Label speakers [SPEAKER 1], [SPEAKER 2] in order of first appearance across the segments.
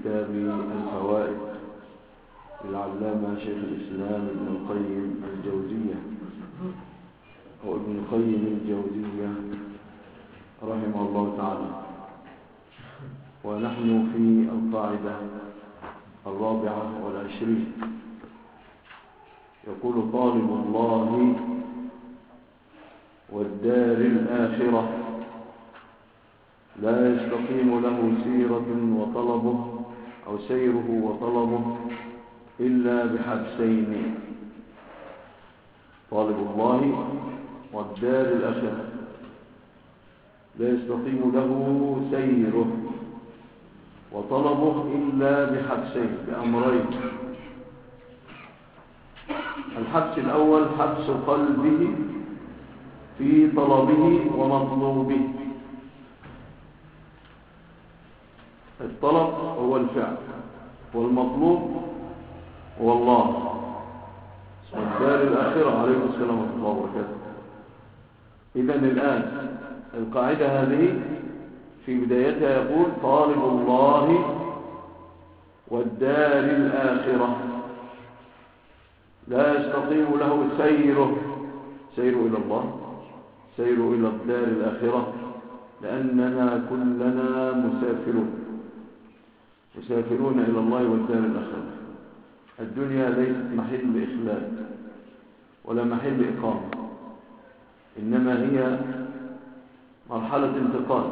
[SPEAKER 1] كتاب الفوائد للعلامة شيخ الإسلام ابن القيم الجوزية أو ابن القيم الجوزية رحمه الله تعالى. ونحن في القاعدة 24. يقول: طالب الله والدار الآخرة لا يستقيم له سيرة وطلبه أو سيره وطلبه إلا بحبسين: طالب الله والدار الآخرة لا يستقيم له سيره وطلبه إلا بحبسين، بأمرين. الحبس الأول حبس قلبه في طلبه ومطلوبه. الطلب هو الفعل والمطلوب هو الله والدار الآخرة. عليه السلام ورحمة الله وبركاته. إذن الآن القاعدة هذه في بدايتها يقول: طالب الله والدار الآخرة لا يستقيم له سيره إلى الله، سيره إلى الدار الآخرة، لأننا كلنا مسافرون إلى الله والدار الآخرة. الدنيا ليست محل إخلاد ولا محل إقامة، إنما هي مرحلة انتقال.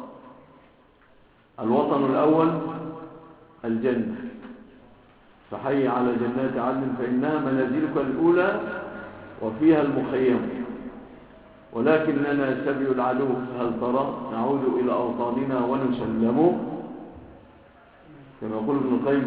[SPEAKER 1] الوطن الأول الجنة، فحي على جنات عدن فإنها منازلك الأولى وفيها المخيم. ولكننا سبي العدو، هل ترى نعود إلى أوطاننا ونسلم، كما يقول ابن القيم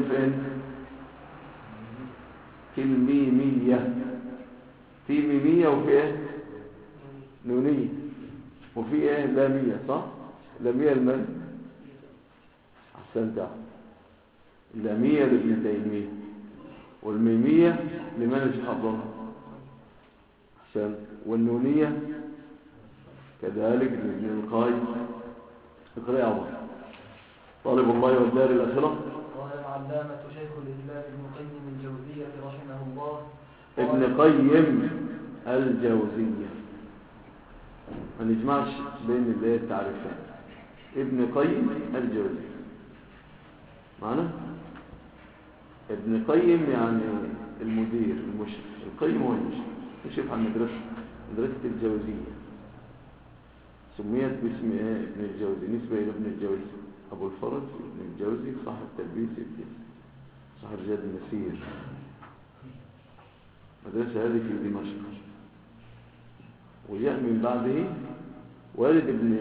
[SPEAKER 1] في الميمية. في ميمية وفي ايه؟ نونية، وفي ايه؟ لامية. صح؟ لامية المن أحسنت. اللامية لابن تيمية والميمية لمن الحضر. أحسن. والنونية كذلك لابن القيم. اقرأ أول: طالب الله والدار الآخرة.
[SPEAKER 2] قال العلامة شيخ الإسلام ابن قيم الجوزية رحمه الله.
[SPEAKER 1] ابن قيم الجوزية، ما نجمعش بين اللي هي التعريفات. ابن قيم الجوزية معنا. ابن قيم يعني المدير المشرف. القيم هو المشرف على مدرسة الجوزية. سميت باسم ابن الجوزي نسبة إلى ابن الجوزي أبو الفرج ابن الجوزي صاحب تلبيس ابن صاحب زاد النسير. مدرسة هذه في دمشق. وجاء من بعده والد ابن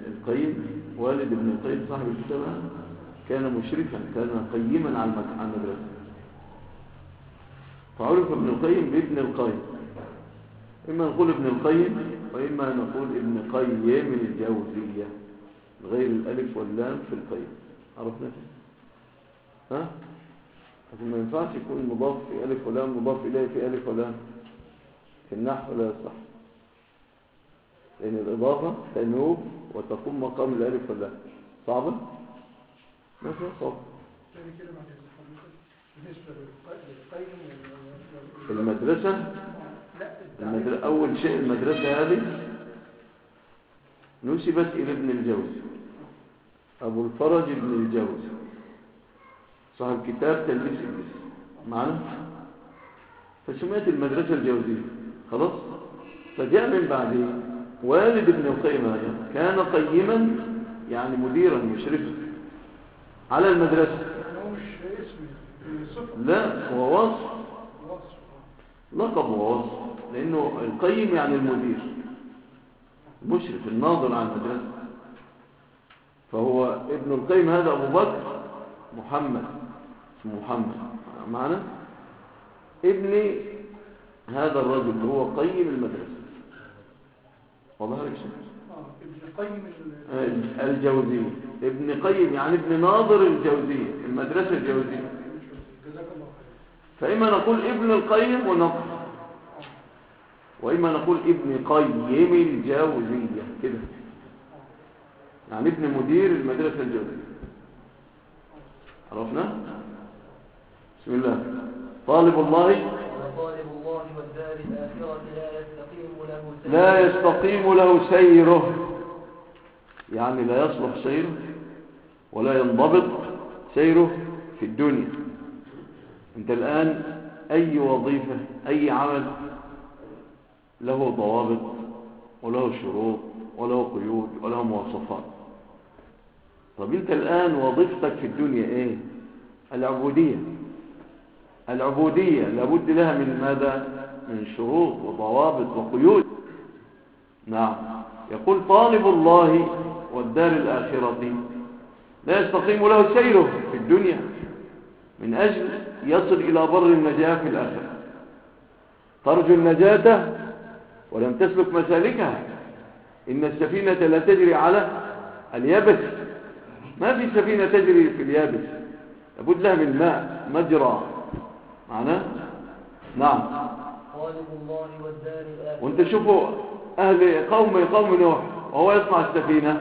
[SPEAKER 1] القيم صاحب الكتاب كان مشرفا، كان قيما على المدرسة، فعرف ابن القيم بابن القيم. إما نقول ابن القيم وإما نقول ابن قيم الجوزية غير الألف واللام في القيم. عرفنا كده؟ لكن ما ينفعش يكون مضاف في ألف ولام مضاف إليه في ألف ولام في النحو، لا يصح، لأن الإضافة تنوب وتقوم مقام الألف واللام. صعبة؟ ما فيها صعب. المدرسة أول شيء المدرسة هذه نسبت إلى ابن الجوزي أبو الفرج ابن الجوزي صاحب كتاب تلبيس إبليس معنا. فسميت المدرسة الجوزية خلاص. فجاء من بعده والد ابن القيم هذا كان قيما يعني مديرا مشرفا على المدرسة. لا، هو وصف، لقب ووصف، لأنه القيم يعني المدير المشرف الناظر على المدرسة. فهو ابن القيم هذا أبو بكر محمد معنا ابن هذا الرجل اللي هو قيم المدرسة. والله لك شيء
[SPEAKER 2] ابن قيم
[SPEAKER 1] الجوزية. ابن قيم يعني ابن ناظر الجوزية المدرسة الجوزية. فإما نقول ابن القيم ونقف، وإما نقول ابن قيم الجوزية كده، يعني ابن مدير المدرسة الجوزية. عرفنا؟ بسم الله. طالب الله
[SPEAKER 2] وطالب الله والدار الآخرة
[SPEAKER 1] لا يستقيم له سيره، يعني لا يصلح سيره ولا ينضبط سيره في الدنيا. انت الآن أي وظيفة أي عمل له ضوابط وله شروط وله قيود وله مواصفات. طب انت الآن وظيفتك في الدنيا ايه؟ العبودية. العبودية لابد لها من ماذا؟ من شروط وضوابط وقيود. نعم. يقول طالب الله والدار الآخرة لا يستقيم له سيره في الدنيا من أجل يصل إلى بر النجاة في الآخرة. ترجو النجاة ولم تسلك مسالكها. إن السفينة لا تجري على اليابس، ما في سفينة تجري في اليابس، لابد لها من ماء مجرى. معناه؟ نعم.
[SPEAKER 2] طالب الله والدار الآخرة.
[SPEAKER 1] وانت شوفوا أهل قوم نوح وهو يصنع السفينة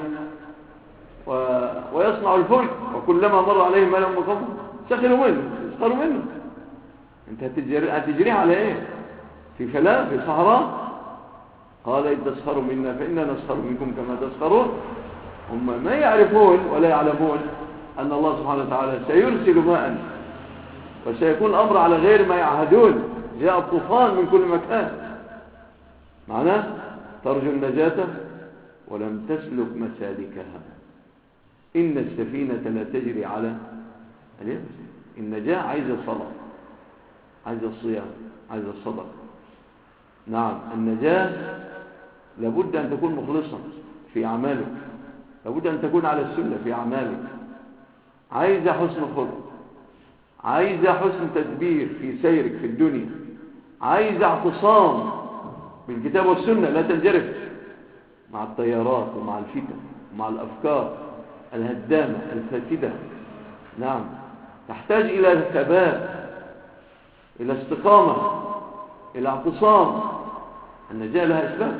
[SPEAKER 1] ويصنع الفلك، وكلما مر عليه ملأ من قومه سخروا منه يسخروا منه. انت هتجري على ايه؟ في فلاة في صحراء. قال إن تسخروا منا فإنا نسخر منكم كما تسخرون. هم ما يعرفون ولا يعلمون أن الله سبحانه وتعالى سيرسل ماء وسيكون الأمر على غير ما يعهدون. جاء الطوفان من كل مكان. معناه ترجو النجاة ولم تسلك مسالكها. إن السفينة لا تجري على اليابس. النجاة عايزة صلاة، عايزة الصيام، عايزة الصدقة. نعم. النجاة لابد أن تكون مخلصا في أعمالك، لابد أن تكون على السنة في أعمالك. عايزة حسن خلق، عايزة حسن تدبير في سيرك في الدنيا، عايزة اعتصام بالكتاب والسنة، لا تنجرف مع التيارات ومع الفتن ومع الأفكار الهدامة الفاسدة. نعم. تحتاج إلى ثبات، إلى استقامة، إلى اعتصام. النجاة لها أسباب.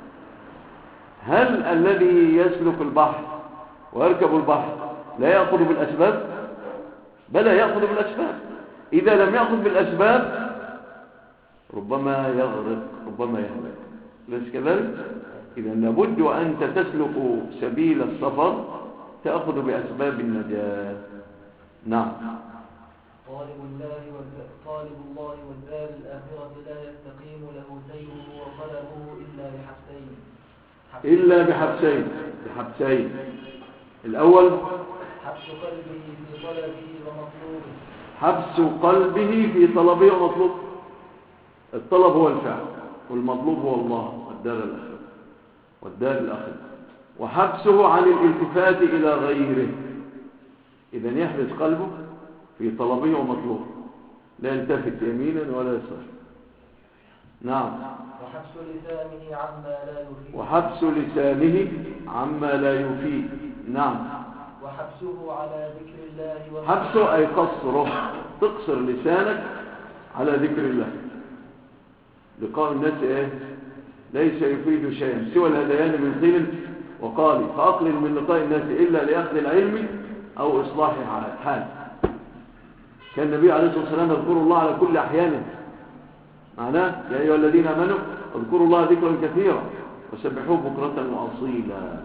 [SPEAKER 1] هل الذي يسلك البحر ويركب البحر لا يأخذ بالأسباب؟ بلى يأخذ بالأسباب. إذا لم يأخذ بالأسباب ربما يغرق، ربما يهلك. ليس كذلك؟ إذا لابد أنت تسلك سبيل السفر تأخذ بأسباب النجاة. نعم.
[SPEAKER 2] طالب الله والدار الآخرة لا يستقيم له سيره وطلبه
[SPEAKER 1] إلا بحبسين. الأول
[SPEAKER 2] حبس قلبه في طلبه ومطلوبه.
[SPEAKER 1] حبس قلبه في طلبه ومطلوبه. الطلب هو الفعل والمطلوب هو الله والدار الآخرة. وحبسه عن الالتفات إلى غيره. إذن يحبس قلبه في طلبه ومطلوبه، لا يلتفت يمينا ولا يسارا. نعم. وحبس لسانه عما لا يفيد. نعم.
[SPEAKER 2] وحبسه على ذكر الله
[SPEAKER 1] حبسه أي قصره، تقصر لسانك على ذكر الله. لقاء الناس إيه؟ ليس يفيد شيئا سوى الهذيان من قيل وقال، فأقلل من لقاء الناس إلا لأخذ العلم أو إصلاح حال. كان النبي عليه الصلاة والسلام يذكر الله على كل أحيانه. معناه يا أيها الذين آمنوا اذكروا الله ذكرا كثيرا وسبحوه بكرة وأصيلا.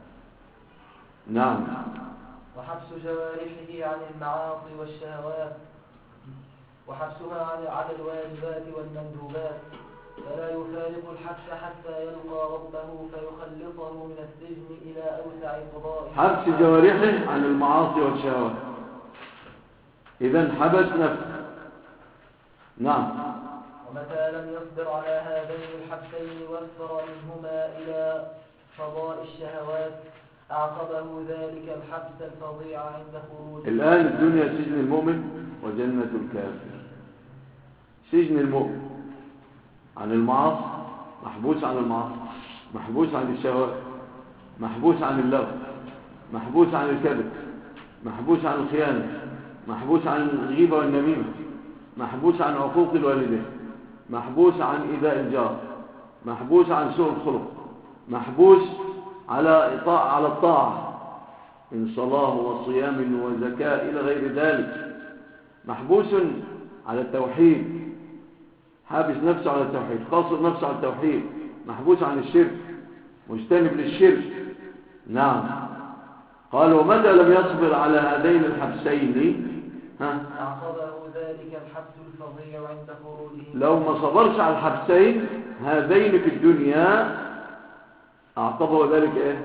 [SPEAKER 1] نعم.
[SPEAKER 2] وحبس جوارحه عن المعاصي والشهوات، وحبسها على الواجبات والمندوبات، فلا يفارق الحبس حتى يلقى ربه فيخلصه من السجن إلى أوسع قضاء.
[SPEAKER 1] حبس جوارحه عن المعاصي والشهوات، إذن حبس نفسه. نعم.
[SPEAKER 2] ومتى لم يصبر على هذين الحبسين واكثر منهما إلى فضاء الشهوات أعقبه ذلك الحبس الفظيع عند خروجه.
[SPEAKER 1] الآن الدنيا سجن المؤمن وجنة الكافر. سجن المؤمن عن المعاصي، محبوس عن المعاصي، محبوس عن الشهوات، محبوس عن اللغو، محبوس عن الكذب، محبوس عن الخيانة، محبوس عن الغيبة والنميمة، محبوس عن عقوق الوالدين، محبوس عن إيذاء الجار، محبوس عن سوء الخلق، محبوس على الطاعة. من صلاة وصيام وزكاة إلى غير ذلك، محبوس على التوحيد، حابس نفسه على التوحيد، قاصر نفسه على التوحيد، محبوس عن الشرك، مجتنب للشرك. نعم. قال ومتى لم يصبر على هذين الحبسين
[SPEAKER 2] أعقبه ذلك الحبس الفظيع عند خروجه.
[SPEAKER 1] لو ما صبرش على الحبسين هذين في الدنيا أعقبه ذلك إيه؟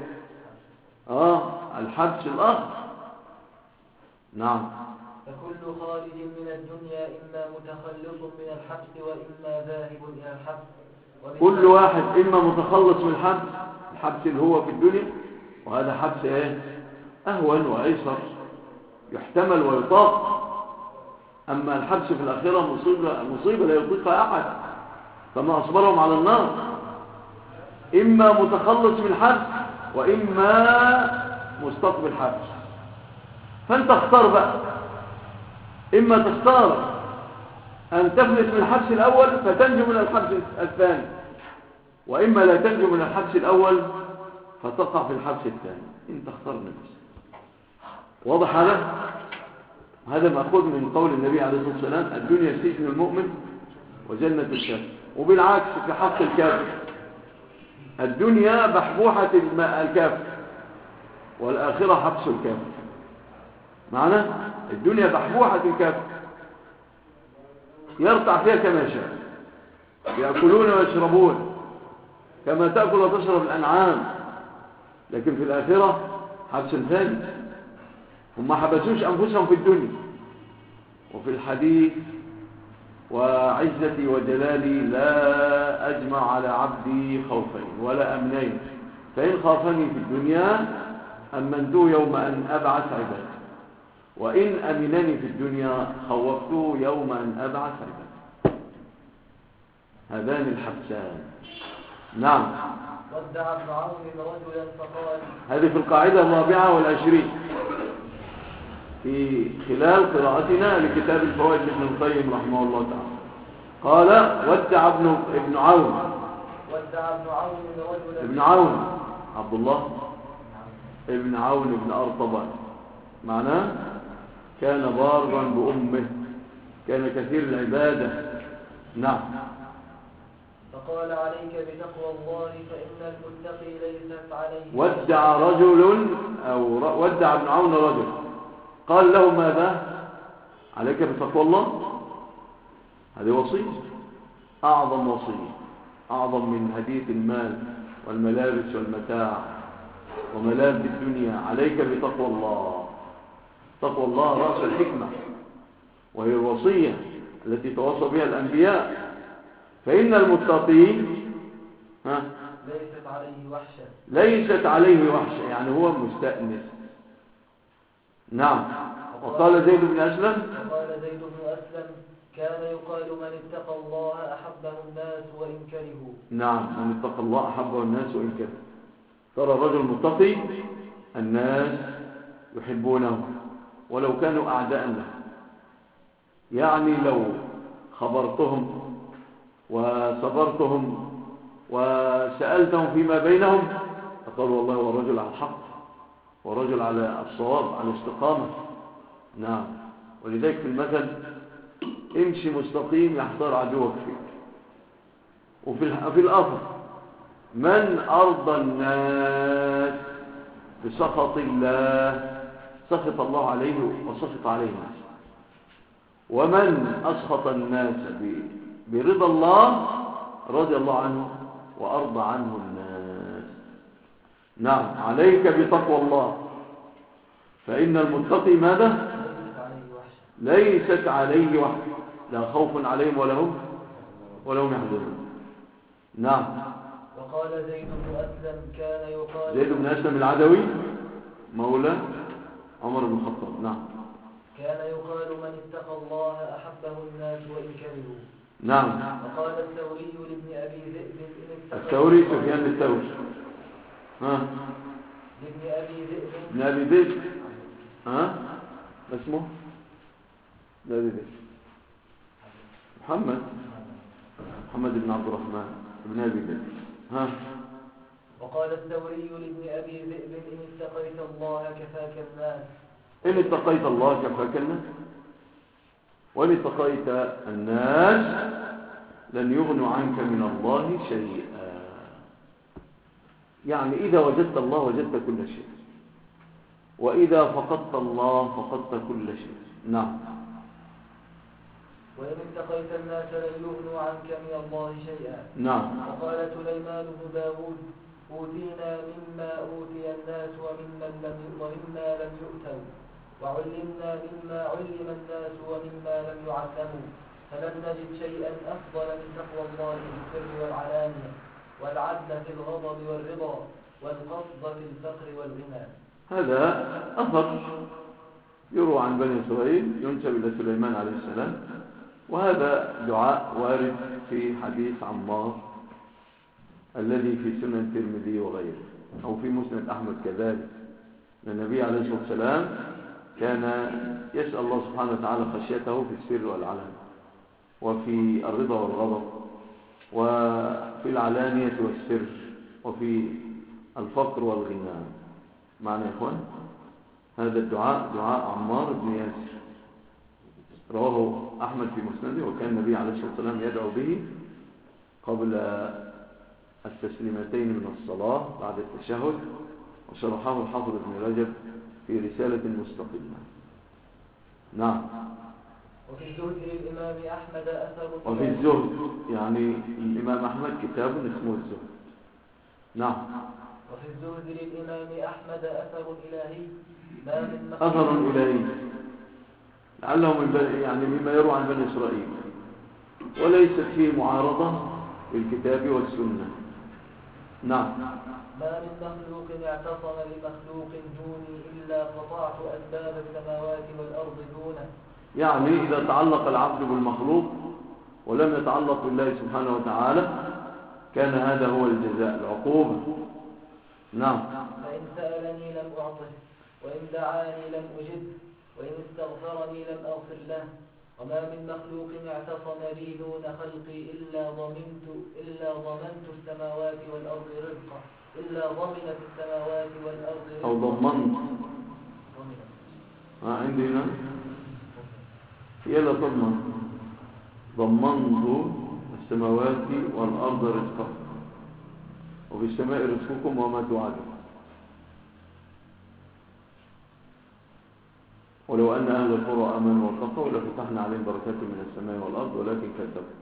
[SPEAKER 1] الحبس الآخر. نعم.
[SPEAKER 2] فكل خارج من الدنيا إما متخلص من الحبس وإما ذاهب إلى الحبس.
[SPEAKER 1] كل واحد إما متخلص من الحبس اللي هو في الدنيا، وهذا حبس إيه؟ أهون وأيسر، يحتمل ويطاق. أما الحبس في الآخرة مصيبة لا يطيقها أحد، فما أصبرهم على النار. إما متخلص من الحبس وإما مستقبل حبس، فأنت اختار بقى. إما تختار أن تفلت من الحبس الأول فتنجو من الحبس الثاني، وإما لا تنجو من الحبس الأول فتقع في الحبس الثاني. انت اختار نفسك. واضح هذا مأخوذ من قول النبي عليه الصلاة والسلام: الدنيا سجن المؤمن وجنة الكافر. وبالعكس في حق الكافر، الدنيا بحبوحة الكافر والآخرة حبس الكافر. معنى الدنيا بحبوحة الكافر يرتع فيها كما شاء، يأكلون ويشربون كما تأكل وتشرب الأنعام، لكن في الآخرة حبس ثاني. هم ما حبسوش أنفسهم في الدنيا. وفي الحديث: وعزتي وجلالي لا أجمع على عبدي خوفين ولا أمنين، فإن خافني في الدنيا أمنته يوم أن أبعث عبادي، وإن أمنني في الدنيا خوفته يوم أن أبعث عبادي. هذان الحبسان. نعم.
[SPEAKER 2] ودع ابن عون رجلا فقال.
[SPEAKER 1] هذه في القاعدة 24 في خلال قراءتنا لكتاب الفوائد لابن القيم رحمه الله تعالى. قال: ودع ابن عون.
[SPEAKER 2] ودع ابن عون رجلا.
[SPEAKER 1] ابن عون عبد الله ابن عون ابن أرطبان، معناه كان بارا بأمه، كان كثير العبادة. نعم.
[SPEAKER 2] فقال: عليك بتقوى الله فإن المتقي ليست عليه.
[SPEAKER 1] ودع رجل أو ودع ابن عون رجل، قال له: ماذا؟ عليك بتقوى الله. هذه وصية، أعظم وصية، أعظم من هدية المال والملابس والمتاع وملاذ الدنيا. عليك بتقوى الله. تقوى الله رأس الحكمة، وهي الوصية التي توصى بها الأنبياء. فإن المتقين
[SPEAKER 2] ليست عليه وحشة.
[SPEAKER 1] ليست عليه وحشة، يعني هو مستأنس. نعم. وقال زيد بن أسلم.
[SPEAKER 2] كان يقال: من اتقى الله أحبه الناس وإن كرهوا.
[SPEAKER 1] نعم، من اتقى الله أحبه الناس وإن كرهوا. ترى الرجل المتقي الناس يحبونه ولو كانوا أعداء له. يعني لو خبرتهم وصبرتهم وسألتهم فيما بينهم فقالوا: والله هو الرجل على الحق، ورجل على الصواب، على الاستقامة. نعم. ولذلك في المثل: امشي مستقيم يحتار عدوك فيك. وفي الأثر: من أرضى الناس بسخط الله سخط الله عليه وسخط عليه الناس، ومن أسخط الناس برضا الله رضي الله عنه وأرضى عنه الناس. نعم. عليك بتقوى الله فإن المتقي ماذا؟ ليست عليه وحده، لا خوف عليهم ولا هم يحزنون. نعم.
[SPEAKER 2] وقال زيد بن أسلم: كان يقال.
[SPEAKER 1] زيد بن أسلم العدوي مولى عمر بن الخطاب. نعم.
[SPEAKER 2] كان يقال: من اتقى الله أحبه الناس وإن كرهوا.
[SPEAKER 1] نعم.
[SPEAKER 2] وقال الثوري لابن أبي ذئب:
[SPEAKER 1] الثوري سفيان الثوري
[SPEAKER 2] لابن أبي ذئب.
[SPEAKER 1] ابن أبي ذئب اسمه لا ذئب محمد بن عبد الرحمن ابن أبي ذئب.
[SPEAKER 2] وقال الثوري لابن أبي ذئب إن اتقيت الله كفاك الناس.
[SPEAKER 1] إن اتقيت الله كفاك الناس، وإن اتقيت الناس لن يغنوا عنك من الله شيئا. يعني إذا وجدت الله وجدت كل شيء، وإذا فقدت الله فقدت كل شيء. نعم.
[SPEAKER 2] وإن اتقيت الناس لن يغنوا عنك من الله شيئا.
[SPEAKER 1] نعم.
[SPEAKER 2] وقال سليمان بن داود أوتينا مما أوتي الناس ومما لم يؤتوا، وعلمنا مما علم الناس ومما لم يعلموا، فلم نجد شيئا أفضل من تقوى الله في السر والعلانية، والعدل في الغضب والرضا، والقصد في الفقر والغنى.
[SPEAKER 1] هذا أثر يروى عن بني إسرائيل ينسب إلى سليمان عليه السلام، وهذا دعاء وارد في حديث عمار الذي في سنن الترمذي وغيره، أو في مسند أحمد كذلك. النبي عليه الصلاة والسلام كان يسأل الله سبحانه وتعالى خشيته في السر والعلن، وفي الرضا والغضب، وفي العلانية والسر، وفي الفقر والغنى. معنى يا إخوان هذا الدعاء دعاء عمار بن ياسر، رواه أحمد في مسنده، وكان النبي عليه الصلاة والسلام يدعو به قبل التسليمتين من الصلاة بعد التشهد، وشرحه الحافظ ابن رجب في رسالة مستقلة. نعم.
[SPEAKER 2] وفي الزهد للإمام أحمد أثر.
[SPEAKER 1] وفي الزهد يعني الإمام أحمد كتاب اسمه الزهد. نعم.
[SPEAKER 2] وفي الزهد للإمام أحمد أثر إلهي، ما من
[SPEAKER 1] أثر إلهي لعله من يعني مما يروى عن بني إسرائيل، وليست فيه معارضة للكتاب والسنة. نعم.
[SPEAKER 2] ما من مخلوق اعتصم بمخلوق دوني إلا قطعت أسباب السماوات والأرض دونه.
[SPEAKER 1] يعني إذا تعلق العبد بالمخلوق ولم يتعلق بالله سبحانه وتعالى كان هذا هو الجزاء، العقوبة. نعم.
[SPEAKER 2] فإن سألني لم أعطه، وإن دعاني لم أجب، وإن استغفرني لم أغفر له. وما من مخلوق اعتصم بي دون خلقي إلا ضمنت السماوات والأرض رزقا، إلا ضمنت السماوات والأرض رزقا.
[SPEAKER 1] أو ضمنت. عندي هنا هي لا تضمن. ضمنت السماوات والأرض رزقا، وفي السماء رزقكم وما توعدون. ولو أن أهل القرى آمنوا واتقوا لفتحنا عليهم بركات من السماء والأرض ولكن كذبوا.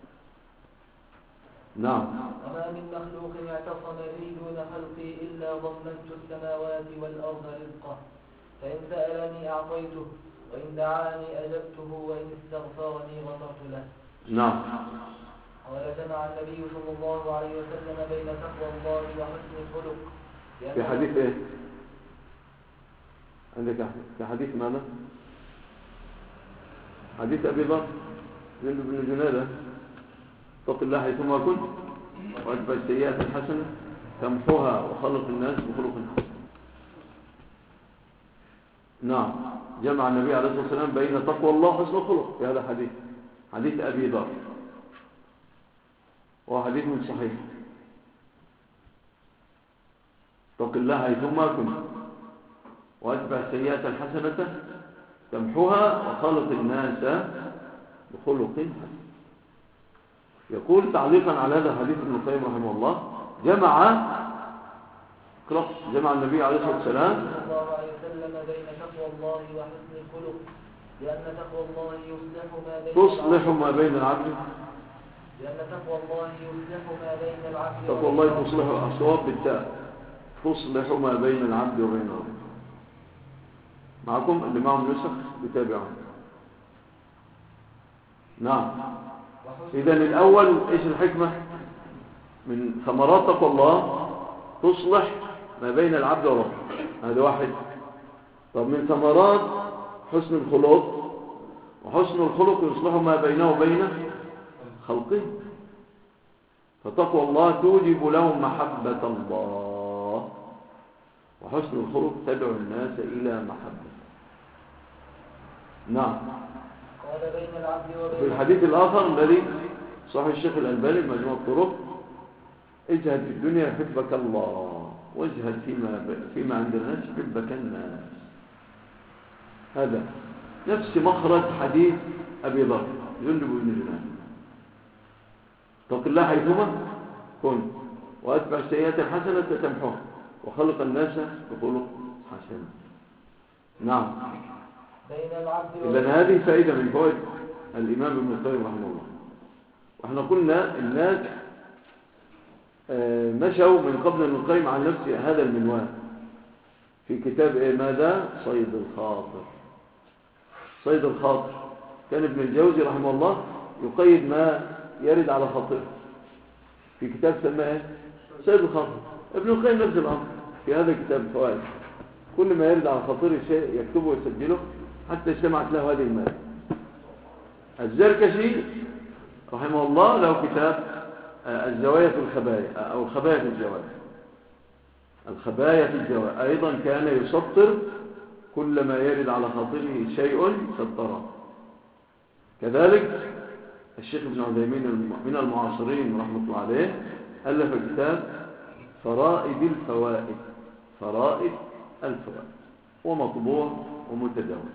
[SPEAKER 1] نعم.
[SPEAKER 2] وما من مخلوق اعتصم بي دون خلقي إلا ضمنت السماوات والأرض رزقه، فإن سألني أعطيته، وإن دعاني أجبته، وإن استغفرني غفرت له.
[SPEAKER 1] نعم.
[SPEAKER 2] قال جمع النبي صلى الله عليه وسلم بين تقوى الله وحسن الخلق.
[SPEAKER 1] في حديث ايه عندك؟ في حديث ماذا؟ حديث أبي ذر بن جنادة، اتق الله حيثما كنت واتبع السيئات الحسنة تمحوها وخلق الناس بخلق حسن. نعم. جمع النبي عليه الصلاة والسلام بين تقوى الله وحسن الخلق في هذا الحديث، حديث أبي ذر، وهو حديث صحيح. اتق الله حيثما كنت واتبع السيئات الحسنة تمحوها وخلق الناس بخلق حسن. يقول تعليقا على هذا الحديث ابن القيم رحمه الله جمع النبي عليه الصلاة والسلام
[SPEAKER 2] صلى الله عليه وسلم بين تقوى الله وحسن الخلق، لأن تقوى الله
[SPEAKER 1] تصلح ما بين العبد.
[SPEAKER 2] لأن تقوى الله يصلح ما بين العبد.
[SPEAKER 1] تقوى الله تصلح الصواب بالتاء، تصلح ما بين العبد وبين ربه. معكم اللي معهم نسخ بتابعهم. نعم. إذن الأول إيش الحكمة من ثمرات تقوى الله؟ تصلح ما بين العبد وربه، هذا واحد. طب من ثمرات حسن الخلق، وحسن الخلق يصلح ما بينه وبين خلقه، فتقوى الله توجب لهم محبة الله، وحسن الخلق تدعو الناس إلى محبة. نعم.
[SPEAKER 2] قال بين العبد وبين
[SPEAKER 1] في الحديث الآخر الذي صحيح الشيخ الألباني بمجموع الطرق اجهد في الدنيا يحبك الله، واجهد فيما عند الناس يحبك الناس. هذا نفس مخرج حديث أبي ذر جندب بن جنان: اتق الله حيثما كن وأتبع السيئات الحسنة تمحوها وخلق الناس بخلق حسن. نعم. إذن هذه فائدة من فوائد الإمام ابن القيم رحمه الله. وإحنا قلنا الناس مشوا من قبل ابن القيم عن نفس هذا المنوال في كتاب ماذا؟ صيد الخاطر. صيد الخاطر كان ابن الجوزي رحمه الله يقيد ما يرد على خاطره في كتاب سماه صيد الخاطر. ابن القيم نفس الأمر في هذا الكتاب الفوائد، كل ما يرد على خاطره شيء يكتبه ويسجله حتى اجتمعت له هذه المادة. الزركشي رحمه الله له كتاب الزوايا في الخبايا أو الخبايا في الزوايا. الخبايا في الزوايا أيضا كان يسطر كل ما يرد على خاطره شيء سطره. كذلك الشيخ ابن عثيمين من المعاصرين رحمة الله عليه ألف كتاب فرائد الفوائد. فرائد الفوائد ومطبوع ومتداول.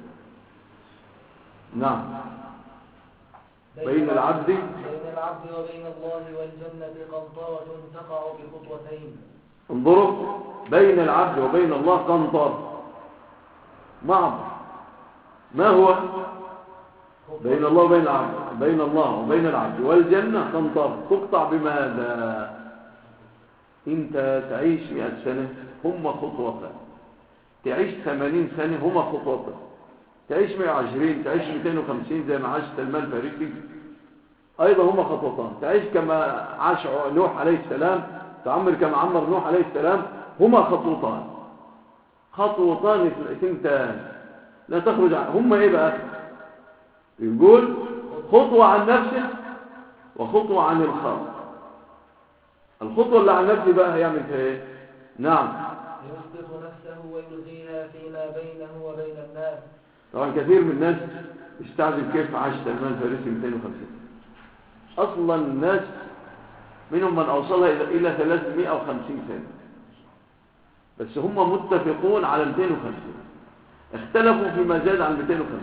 [SPEAKER 1] نعم. بين العبد
[SPEAKER 2] وبين الله والجنة قنطرة تقع بخطوتين.
[SPEAKER 1] انظروا، بين العبد وبين الله قنطرة معبر. ما هو؟ بين الله وبين العبد، بين الله وبين العبد والجنة قنطرة تقطع بماذا؟ انت تعيش 100 سنة هم خطوتين، تعيش 80 سنة هم خطوتين، تعيش 120، تعيش 250 زي ما عاش سلمان الفارسي أيضا هم خطوتان. تعيش كما عاش نوح عليه السلام، تعمر كما عمر نوح عليه السلام، هما خطوتان. خطوتان اثنتان لا تخرج عن هما ايه بقى؟ يقول خطوة عن نفسه وخطوة عن الخلق. الخطوة اللي عن نفسه بقى هيعمل فيها ايه؟ نعم،
[SPEAKER 2] يسقط نفسه ويلغيها فيما بينه وبين الناس.
[SPEAKER 1] طبعا كثير من الناس يستعجب كيف عاش سلمان الفارسي 250. اصلا الناس منهم من اوصلها الى 350 سنة، بس هم متفقون على 250، اختلفوا فيما زاد عن 250.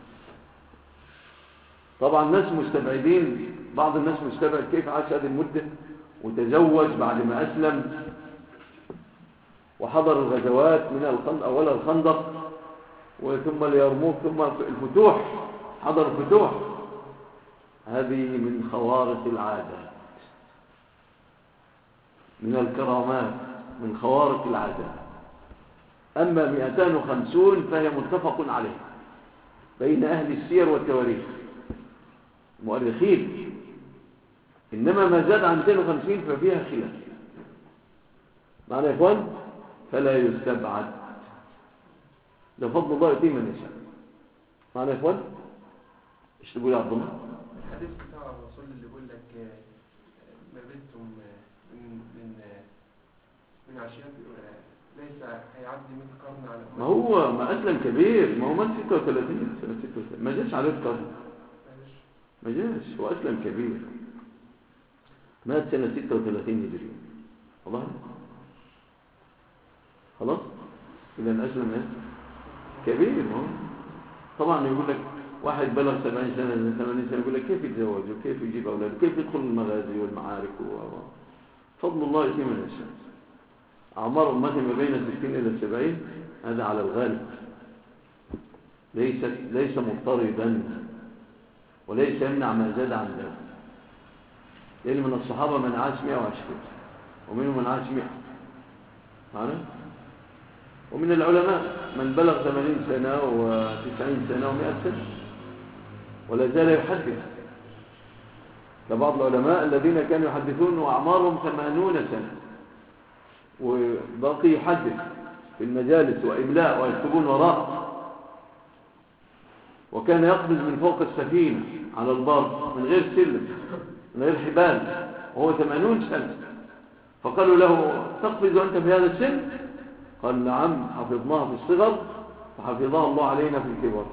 [SPEAKER 1] طبعا الناس مستبعدين، بعض الناس مستبعد كيف عاش هذه المدة وتزوج بعد ما أسلم وحضر الغزوات من أول الخندق وثم اليرموك ثم الفتوح، حضر الفتوح. هذه من خوارق العادات، من الكرامات، من خوارق العادات. أما 250 فهي متفق عليه بين أهل السير والتواريخ المؤرخين، إنما ما زاد عن 250 ففيها خلاف. معنى يا إخوان فلا يستبعد، لفضل الله يتم من يشاء. معنى يا إخوان إيش تقول يا عبد الله؟
[SPEAKER 3] الحديث بتاع الرسول اللي بيقول لك ما بيتم من عشيات ليس هيعدي 100 قرن على
[SPEAKER 1] ما هو ما أسلم كبير، ما هو مات 36 سنة 36، ما جاش عليه قرن، ما جاش، هو أسلم كبير، مات سنة 36 هجرية. والله خلاص إذا أسلم إيه؟ كبير. ما هو طبعا يقول لك واحد بلغ 70 سنة 80 سنة يقول لك كيف يتزوج وكيف يجيب أولاده وكيف يدخل المغازي والمعارك فضل الله يتم من الشمس. أعمار أمتي ما بين 60 إلى 70 هذا على الغالب، ليس مضطردا وليس يمنع ما زاد عن ذلك. لأن من الصحابة من عاش 120 ومنهم من عاش 100 معنا، ومن العلماء من بلغ 80 سنة و90 سنة و100 سنة ولا زال يحدث، كبعض العلماء الذين كانوا يحدثون وأعمارهم 80 سنة وباقي يحدث في المجالس وإملاء ويكتبون وراء، وكان يقفز من فوق السفينة على البر من غير سلم من غير حبال وهو 80 سنة. فقالوا له تقفز وأنت في هذا السن؟ قال نعم، حفظناها في الصغر فحفظها الله علينا في الكبر.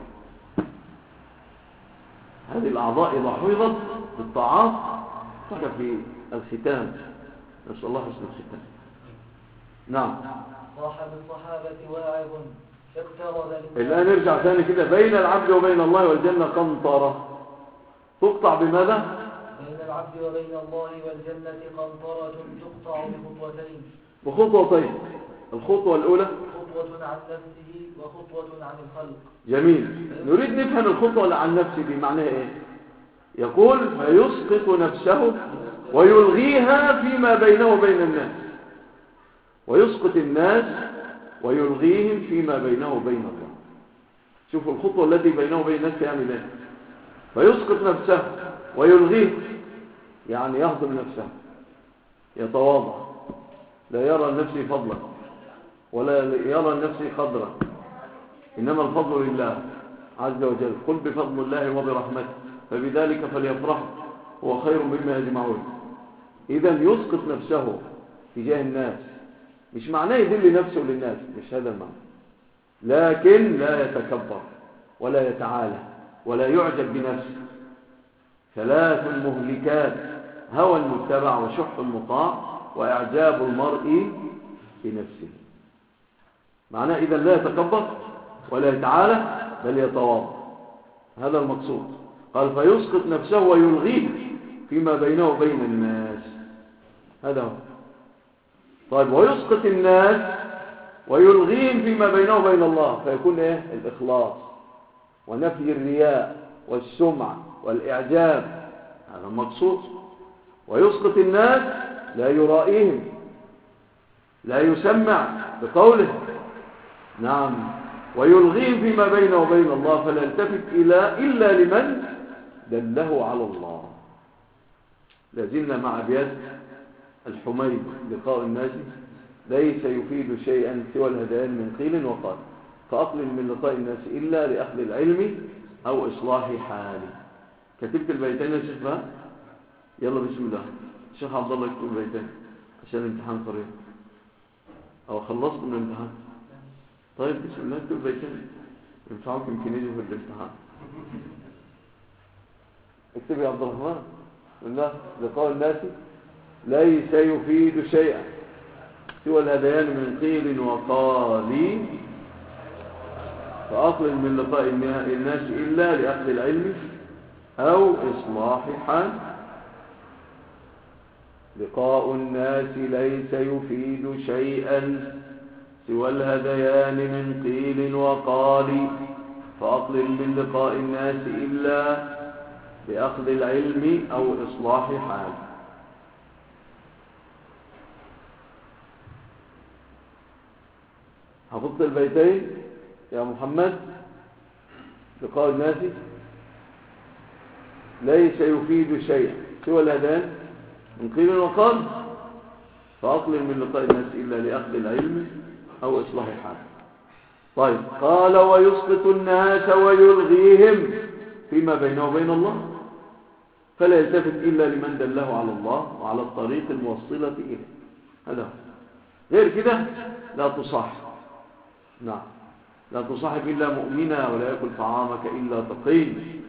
[SPEAKER 1] هذه الأعضاء إذا حفظت بالطاعات تقع في الختام نسأل الله حسن الختام. نعم.
[SPEAKER 2] صاحب الصحابة واعظ اقترب
[SPEAKER 1] الآن نرجع ثاني كده. بين العبد وبين الله والجنة قنطرة تقطع بماذا؟
[SPEAKER 2] بين العبد وبين الله والجنة قنطرة تقطع
[SPEAKER 1] بخطوتين. الخطوة الأولى
[SPEAKER 2] خطوة عن نفسه وخطوة عن الخلق.
[SPEAKER 1] جميل. نريد نفهم الخطوة عن نفسه دي معناها ايه. يقول فيسقط نفسه ويلغيها فيما بينه وبين الناس، ويسقط الناس ويلغيهم فيما بينه وبين الله. شوفوا الخطوة التي بينه وبين الناس يعمل ايه. فيسقط نفسه ويلغيه، يعني يهضم نفسه، يتواضع، لا يرى لنفسه فضلا ولا يرى لنفسه قدرا، إنما الفضل لله عز وجل. قل بفضل الله وبرحمته فبذلك فليفرحوا هو خير مما يجمعون. إذا يسقط نفسه تجاه الناس، مش معناه يذل نفسه للناس، مش هذا المعنى، لكن لا يتكبر ولا يتعالى ولا يعجب بنفسه. ثلاث مهلكات: هوى المتبع وشح المطاع وإعجاب المرء بنفسه. معناه إذا لا يتكبر ولا يتعالى بل يتواضع، هذا المقصود. قال فيسقط نفسه ويلغيه فيما بينه وبين الناس، هذا هو. طيب ويسقط الناس ويلغيهم فيما بينه وبين الله، فيكون ايه؟ الإخلاص ونفي الرياء والسمع والإعجاب، هذا المقصود. ويسقط الناس لا يرائيهم، لا يسمع بقوله، نعم، ويلغيهم فيما بينه وبين الله فلا يلتفت إلا لمن دله على الله. لازلنا مع أبيات الحميد: لقاء الناس ليس يفيد شيئا سوى الهذيان من قيل وقال، فأقلل من لقاء الناس إلا لأخذ العلم أو إصلاح حالي. كتبت البيتين يا شيخ بقى؟ يلا بسم الله. الشيخ عبد الله يكتب البيتين عشان الامتحان قريب، أو خلصت من الامتحان. طيب بسم الله اكتب البيتين ينفعوك يمكن يجوا في الامتحان. اكتب يا عبد الرحمن. بسم الله: لقاء الناس ليس يفيد شيئا سوى الهذيان من قيل وقال، فأقلل من لقاء الناس إلا لأخذ العلم أو إصلاح حال. لقاء الناس ليس يفيد شيئا سوى الهذيان من قيل وقال، فأقلل من لقاء الناس إلا بأخذ العلم أو إصلاح حال. حفظت البيتين يا محمد؟ لقاء الناس ليس يفيد شيئا سوى الهذيان من قيل وقال، فأقلل من لقاء الناس إلا لأخذ العلم أو إصلاح حال. طيب قال ويسقط الناس ويلغيهم فيما بينه وبين الله فلا يلتفت إلا لمن دله على الله وعلى الطريق الموصلة إليه، هذا غير كده لا تصاحب. نعم، لا تصاحب إلا مؤمنا ولا يأكل طعامك إلا تقي.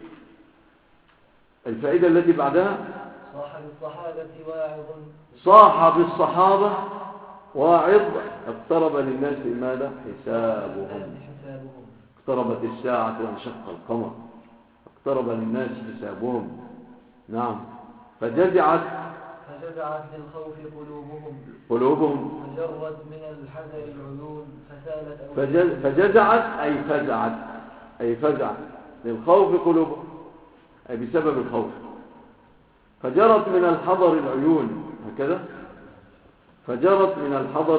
[SPEAKER 1] الفائدة التي بعدها:
[SPEAKER 2] صاحب الصحابة واعظ.
[SPEAKER 1] صاحب الصحابة واعظ اقترب للناس ماذا؟ حسابهم. اقتربت الساعة وانشق القمر، اقترب للناس حسابهم. نعم. فجزعت
[SPEAKER 2] للخوف
[SPEAKER 1] قلوبهم
[SPEAKER 2] فجرت من الحذر العيون فسالت
[SPEAKER 1] فجزعت أي فزعت للخوف قلوبهم، أي بسبب الخوف. فجرت من الحذر العيون، هكذا فجرت من الحذر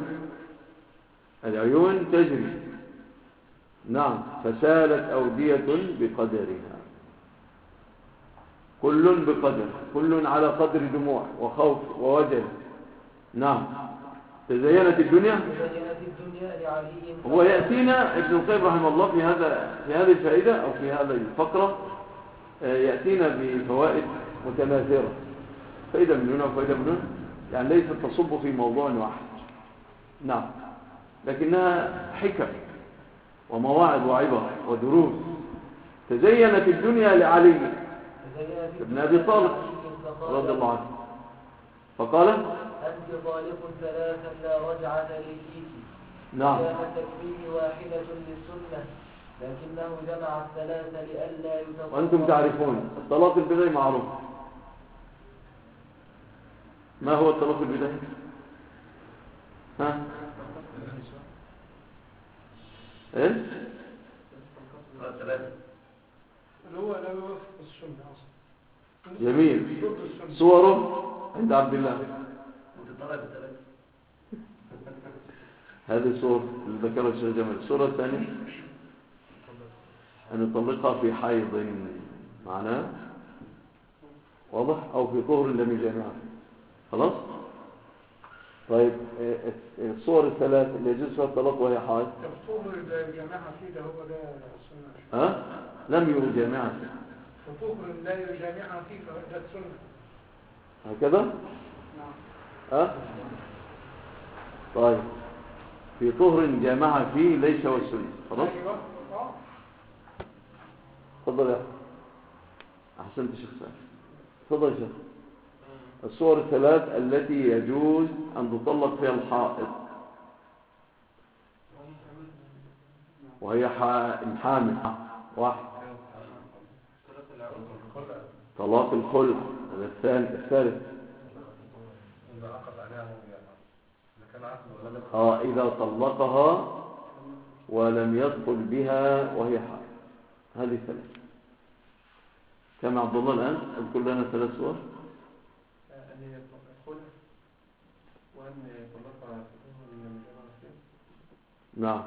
[SPEAKER 1] العيون تجري. نعم. فسالت أودية بقدرها، كل بقدر، كل على قدر دموع وخوف ووجل. نعم. تزينت الدنيا
[SPEAKER 2] لعلي.
[SPEAKER 1] هو يأتينا ابن القيم رحمه الله في هذه الفائدة أو في هذه الفقرة يأتينا بفوائد متناثرة، فائدة من هنا وفائدة من هنا، يعني ليست تصب في موضوع واحد. نعم. لكنها حكم ومواعظ وعبر ودروس. تزينت الدنيا لعلي ابن أبي طالب رضي الله عنه، فقال
[SPEAKER 2] وأنت طالق ثلاثا لا رجعة لفيك.
[SPEAKER 1] نعم.
[SPEAKER 2] كان التكفير واحدة للسنة لكنه جمع الثلاثة لئلا يتصور.
[SPEAKER 1] وأنتم تعرفون الطلاق البدعي معروف. ما هو الطلاق البدعي؟ ها؟ ايه؟
[SPEAKER 4] هو لا يوافق السنة أصلا.
[SPEAKER 1] جميل.
[SPEAKER 4] ضد السنة.
[SPEAKER 1] صوره عند عبد الله. هذه صورة اللي ذكرها الشيخ جمال. الصورة الثانية أن يطلقها في حيض معناه واضح أو في طهر لم يجامعها. خلاص. طيب الصور الثلاث اللي يجوز فيها الطلاق وهي حائض.
[SPEAKER 4] الطهر لا يجامعها فيه ده هو ده السنة.
[SPEAKER 1] ها؟ لم يجامعها.
[SPEAKER 4] الطهر لا يجامعها فيه فده السنة.
[SPEAKER 1] هكذا؟
[SPEAKER 4] نعم.
[SPEAKER 1] ها؟ طيب في طهر جامعها فيه ليس هو السنة. خلاص؟
[SPEAKER 4] أيوة.
[SPEAKER 1] تفضل يا أحسنت شيخ سعد. تفضل يا شيخ. الصور الثلاث التي يجوز أن تطلق فيها الحائض وهي حامل. واحد طلاق الخلع. الثالث إذا طلقها ولم يدخل بها وهي حائض. هذه ثلاث. كم عبد الله الآن اذكر لنا ثلاث صور.
[SPEAKER 3] أن يدخل وأن يطلقها من
[SPEAKER 1] نعم.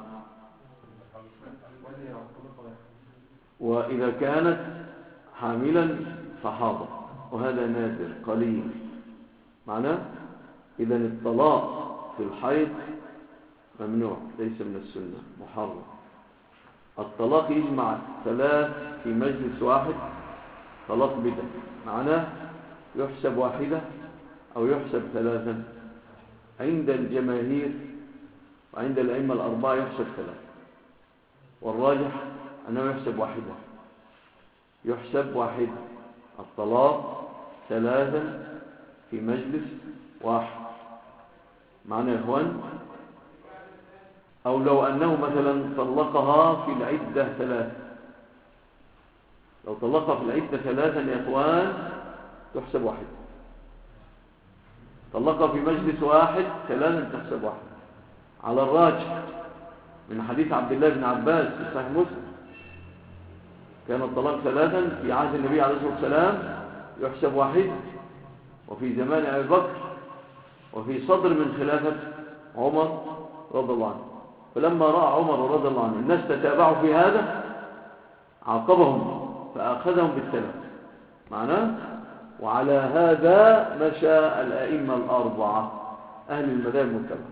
[SPEAKER 3] وأن يطلقها
[SPEAKER 1] وإذا كانت حاملا فحاضر وهذا نادر قليل. معناه إذا الطلاق في الحيض ممنوع ليس من السنة محرم. الطلاق يجمع ثلاث في مجلس واحد طلاق بدعي. معناه يحسب واحدة أو يحسب ثلاثا. عند الجماهير وعند الأئمة الأربعة يحسب ثلاث والراجح أنه يحسب واحدة. يحسب واحدة الطلاق ثلاثا في مجلس واحد. معنى يا إخوان أو لو أنه مثلا طلقها في العدة ثلاثة. لو طلقها في العدة ثلاثا يا إخوان تحسب واحدة. طلقها في مجلس واحد ثلاثا تحسب واحدة على الراجح من حديث عبد الله بن عباس في صحيح مسلم. كان الطلاق ثلاثا في عهد النبي عليه الصلاة والسلام يحسب واحد وفي زمان أبي بكر وفي صدر من خلافة عمر رضي الله عنه. فلما رأى عمر رضي الله عنه الناس تتابعوا في هذا عاقبهم فأخذهم بالثلاث. معناه وعلى هذا مشى الأئمة الأربعة أهل المذاهب المتبعة.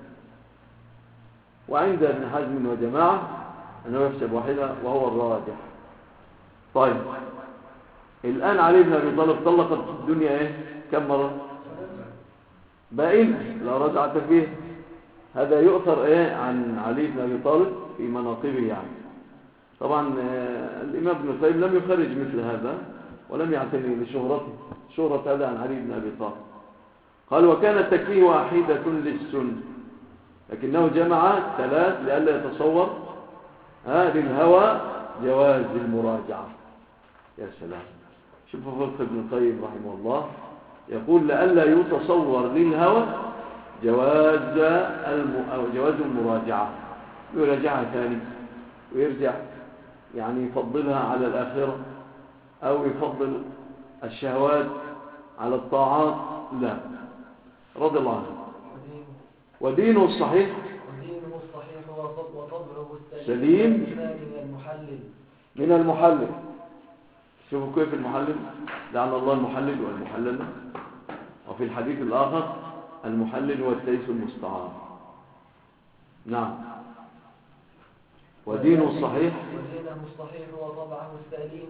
[SPEAKER 1] وعند ابن حزم وجماعة أنه يحسب واحدة وهو الراجح. طيب الآن علي بن أبي طالب طلقت الدنيا إيه؟ كم مرة؟ بائن لا رجعة فيه. هذا يؤثر إيه عن علي بن أبي طالب في مناقبه يعني. طبعا الإمام ابن القيم لم يخرج مثل هذا ولم يعتني لشهرته شهرة هذا عن علي بن أبي طالب. قال وكان التكفير واحدة للسنة لكنه جمع ثلاث لئلا يتصور للهوى جواز المراجعة. يا سلام شوفوا فقه ابن القيم رحمه الله يقول لئلا يتصور للهوى جواز المراجعة. يراجعها ثاني ويرجع يعني يفضلها على الآخرة أو يفضل الشهوات على الطاعات. لا رضي الله عنه. ودينه الصحيح
[SPEAKER 2] وطبعه
[SPEAKER 1] سليم
[SPEAKER 2] من المحلل.
[SPEAKER 1] شوفوا كيف المحلل لعن الله المحلل والمحلل. وفي الحديث الآخر المحلل هو التيس المستعار. نعم. ودينه الصحيح
[SPEAKER 2] وطبعه السليم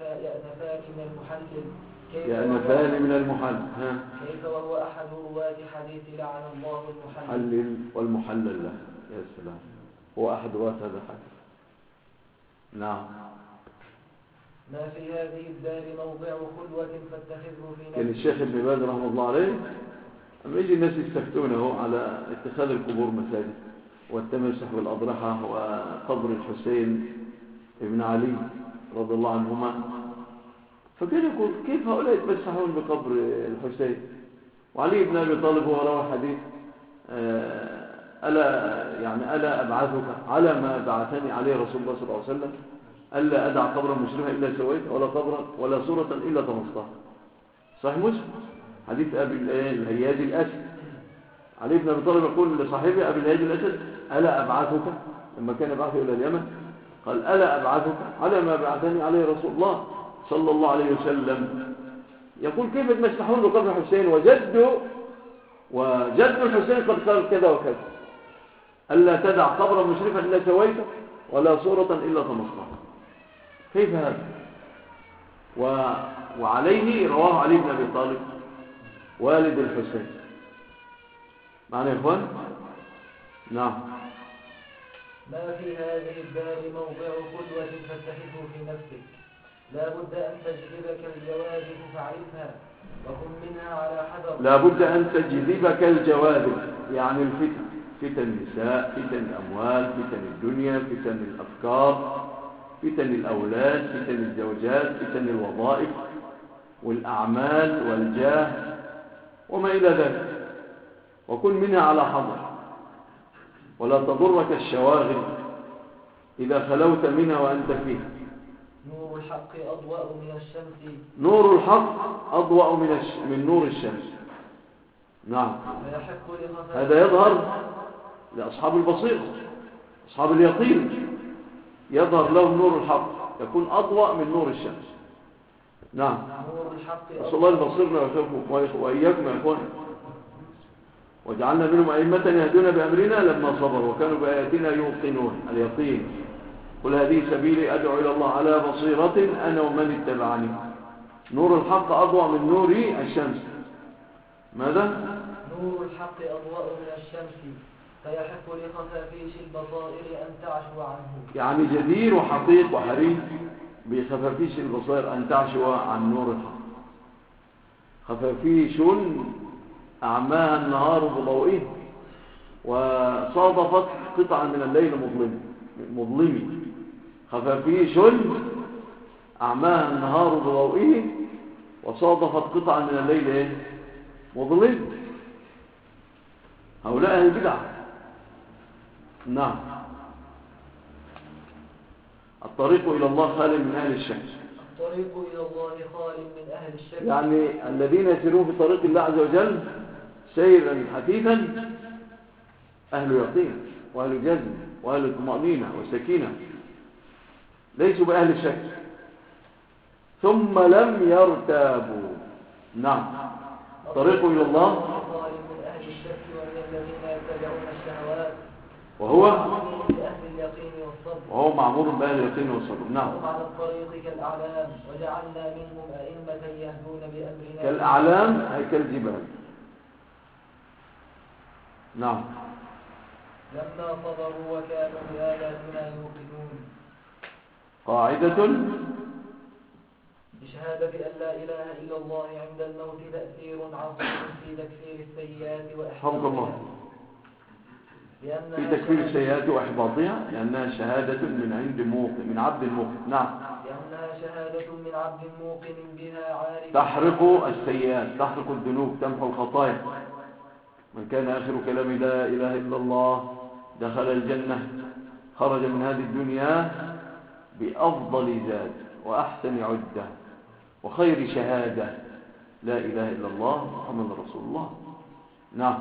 [SPEAKER 1] يأنفان من المحلل.
[SPEAKER 2] كيف وهو أحد رواة حديث لعن الله
[SPEAKER 1] المحلل والمحلل له. يا سلام هو أحد رواة هذا الحديث. نعم.
[SPEAKER 2] ما في هذه الدار موضع خلوة فاتخذه في نفسك.
[SPEAKER 1] كان الشيخ ابن باز رحمه الله عليه أما يجي الناس يستفتونه على اتخاذ القبور مساجد والتمسح بالأضرحة وقبر الحسين ابن علي رضي الله عنهما، فكان يقول كيف هؤلاء يتمسحون بقبر الحسين وعلي بن أبي طالب هو روى حديث ألا أبعثك على ما بعثني عليه رسول الله صلى الله عليه وسلم ألا أدع قبرا مشرفا إلا سويته ولا قبرا ولا صورة إلا طمستها. صحيح مسلم حديث أبي الهياج الأسد. علي بن أبي طالب يقول لصاحبه أبي الهياج الأسد ألا أبعثك لما كان يبعثه إلى اليمن قال ألا أبعثك على ما بعثني عليه رسول الله صلى الله عليه وسلم. يقول كيف يتمسحون بقبر الحسين وجد الحسين قد قال كذا وكذا ألا تدع قبرا مشرفا إلا سويته ولا صورة إلا طمستها. كيف هذا؟ وعليه رواه علي بن أبي طالب والد الحسين. معنى يا إخوان؟ نعم.
[SPEAKER 2] ما في هذه الدار موضع قدوة فاتخذه في نفسك، لا بد أن تجذبك الجواذب فاعرفها وكن منها على حذر.
[SPEAKER 1] لا بد أن تجذبك الجواذب يعني الفتن، فتن النساء، فتن الأموال، فتن الدنيا، فتن الأفكار، فتن الأولاد، فتن الزوجات، فتن الوظائف والأعمال والجاه وما إلى ذلك، وكن منها على حذر ولا تضرك الشواغل إذا خلوت منها وأنت فيها.
[SPEAKER 2] نور الحق أضواء من الشمس.
[SPEAKER 1] نور الحق أضواء من نور الشمس. نعم. هذا يظهر لأصحاب البصيرة أصحاب اليقين، يظهر لهم نور الحق يكون أضواء من نور الشمس. نعم.
[SPEAKER 2] نور الحق
[SPEAKER 1] أسأل الله البصيرنا وإياكم يا إخوان، وجعلنا منهم أئمة يهدون بأمرنا لما صبروا وكانوا بآياتنا يوقنون. اليقين قل هذه سبيلي أدعو إلى الله على بصيرة أنا ومن اتبعني. نور الحق أضوأ من نور الشمس. ماذا؟
[SPEAKER 2] نور الحق أضواء من الشمس فيحق لخفافيش البصائر أن تعشو عنه. يعني
[SPEAKER 1] جدير وحقيق وحري بخفافيش البصائر أن تعشو عن نور الحق. خفافيش أعماها النهار بضوئه وصادفت قطعا من الليل مظلمي. خفافيش أعماها النهار بضوئه وصادفت قطعا من الليل مظلم. هؤلاء أهل البدع. نعم. الطريق إلى الله خال من أهل الشك.
[SPEAKER 2] الطريق إلى الله خال من أهل الشك
[SPEAKER 1] يعني الذين يسيرون في طريق الله عز وجل سيرا حثيثا أهل يقين وأهل جزم وأهل طمأنينة وسكينة، ليسوا بأهل الشك ثم لم يرتابوا. نعم. الطريق إلى الله
[SPEAKER 2] خال من أهل الشك ومن الذين يتبعون الشهوات
[SPEAKER 1] وهو
[SPEAKER 2] بأهل اليقين والصبر
[SPEAKER 1] وهو معمور بأهل اليقين والصبر. نعم.
[SPEAKER 2] هم على الطريق كالأعلام وجعلنا منهم أئمة يهدون بأمرنا.
[SPEAKER 1] كالأعلام أي كالجبال. نعم.
[SPEAKER 2] لما صبروا وكانوا بآياتنا يوقنون.
[SPEAKER 1] قاعدة
[SPEAKER 2] بشهادة أن لا إله إلا الله عند الموت تأثير عظيم في تكفير السيئات وإحباطها.
[SPEAKER 1] في تكفير السيئات وإحباطها لأنها شهادة من عند موقن من عبد موقن. نعم.
[SPEAKER 2] لأنها شهادة من عبد موقن بها عارف
[SPEAKER 1] تحرق السيئات، تحرق الذنوب، تمحو الخطايا. من كان آخر كلام لا إله إلا الله دخل الجنة، خرج من هذه الدنيا بأفضل زاد وأحسن عدة وخير شهادة لا إله إلا الله محمد رسول الله. نعم.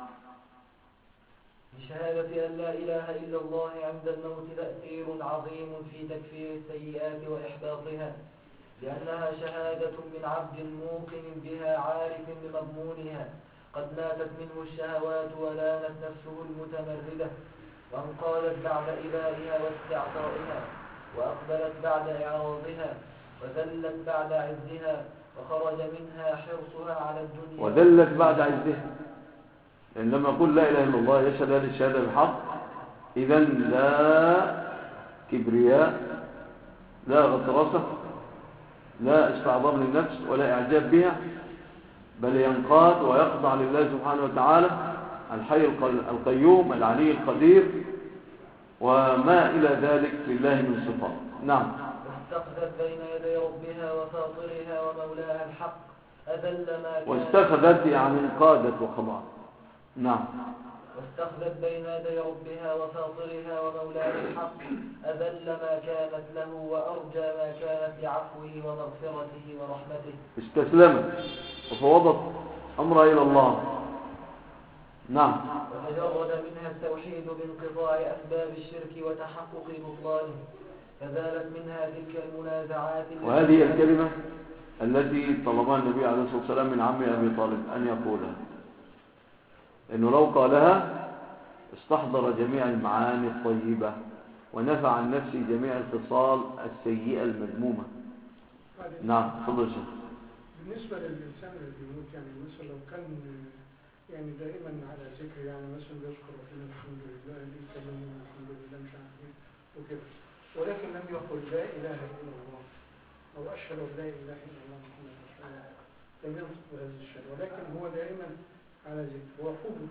[SPEAKER 2] بشهادة أن لا إله إلا الله عند الموت تأثير عظيم في تكفير السيئات وإحباطها، لأنها شهادة من عبد موقن بها عارف بمضمونها قد ماتت منه الشهوات ولانت نفسه المتمردة وانقادت بعد إبائها واستعطائها وأقبلت بعد إعراضها وذلت بعد عزها وخرج منها حرصها على الدنيا
[SPEAKER 1] وذلت بعد عزها. لأن لما يقول لا إله إلا الله يشهد هذه الشهادة بحق، إذن لا كبرياء، لا غطرسة، لا استعظام للنفس ولا إعجاب بها، بل ينقاد ويخضع لله سبحانه وتعالى الحي القيوم العلي القدير وما إلى ذلك لله من صفات. نعم.
[SPEAKER 2] واستخذت بين يدي ربها وفاطرها ومولاها الحق أذل ما كانت
[SPEAKER 1] واستخذت يعني انقادت وخضعت. نعم.
[SPEAKER 2] واستخذت بين يدي ربها وفاطرها ومولاها الحق أذل ما كانت له وأرجى ما كانت لعفوه ومغفرته ورحمته.
[SPEAKER 1] استسلمت وفوضت أمرها إلى الله. نعم.
[SPEAKER 2] وتجرد منها التوحيد بانقطاع أسباب الشرك وتحقق بطلانه فزالت منها تلك المنازعات.
[SPEAKER 1] وهذه الكلمة التي طلبها النبي عليه الصلاة والسلام من عم أبي طالب أن يقولها، إنه لو قالها استحضر جميع المعاني الطيبة ونفع عن نفسه جميع الخصال السيئة المذمومة. نعم. تفضل شيخ.
[SPEAKER 4] بالنسبة للإنسان اللي بيموت يعني مثلا لو كان يعني دائما على ذكر يعني مثلا بيذكر ربنا الحمد لله بيتكلم الحمد لله مش عارف ايه وكده، ولكن لم يقل لا إله إلا الله أو أشهد لا إله إلا الله محمد رسول الله، لم ينطق بهذا الشيء، ولكن هو دائما على ذكر وفوق.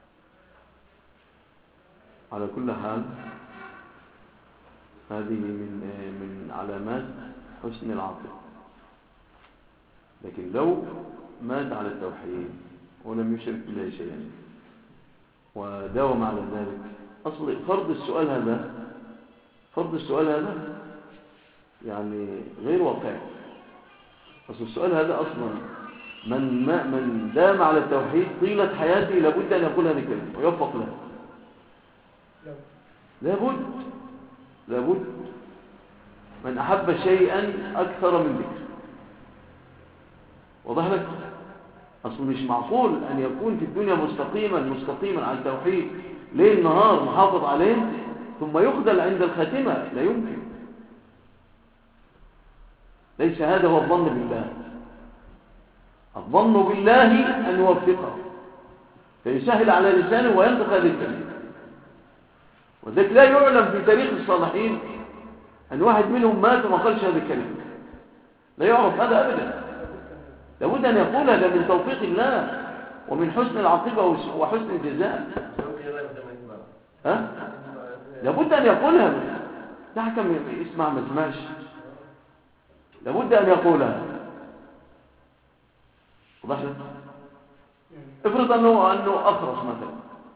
[SPEAKER 1] على كل حال هذه من علامات حسن العاقبة. لكن لو مات على التوحيد ولم يشرك بالله شيئا وداوم على ذلك، أصل فرض السؤال هذا يعني غير واقعي. أصل السؤال هذا أصلا من دام على التوحيد طيلة حياته لابد أن يقول هذه الكلمة ويوفق له. لابد من أحب شيئا أكثر من ذكر. وضح لك؟ أصل مش معقول أن يكون في الدنيا مستقيما على التوحيد ليل نهار محافظ عليه ثم يخذل عند الخاتمة. لا يمكن. ليس هذا هو الظن بالله. الظن بالله أن يوفقه فيسهل على لسانه وينطق هذه الكلمة. وذلك لا يعلم في تاريخ الصالحين أن واحد منهم مات وما قالش هذه الكلمة. لا يعرف هذا أبدا. لابد أن يقول هذا من توفيق الله ومن حسن العاقبة وحسن الجزاء. لابد أن يقولها. لا حكم يسمع ما يسمعش، لابد أن يقولها. وضح لك؟ افرض أنه أخرس مثلا،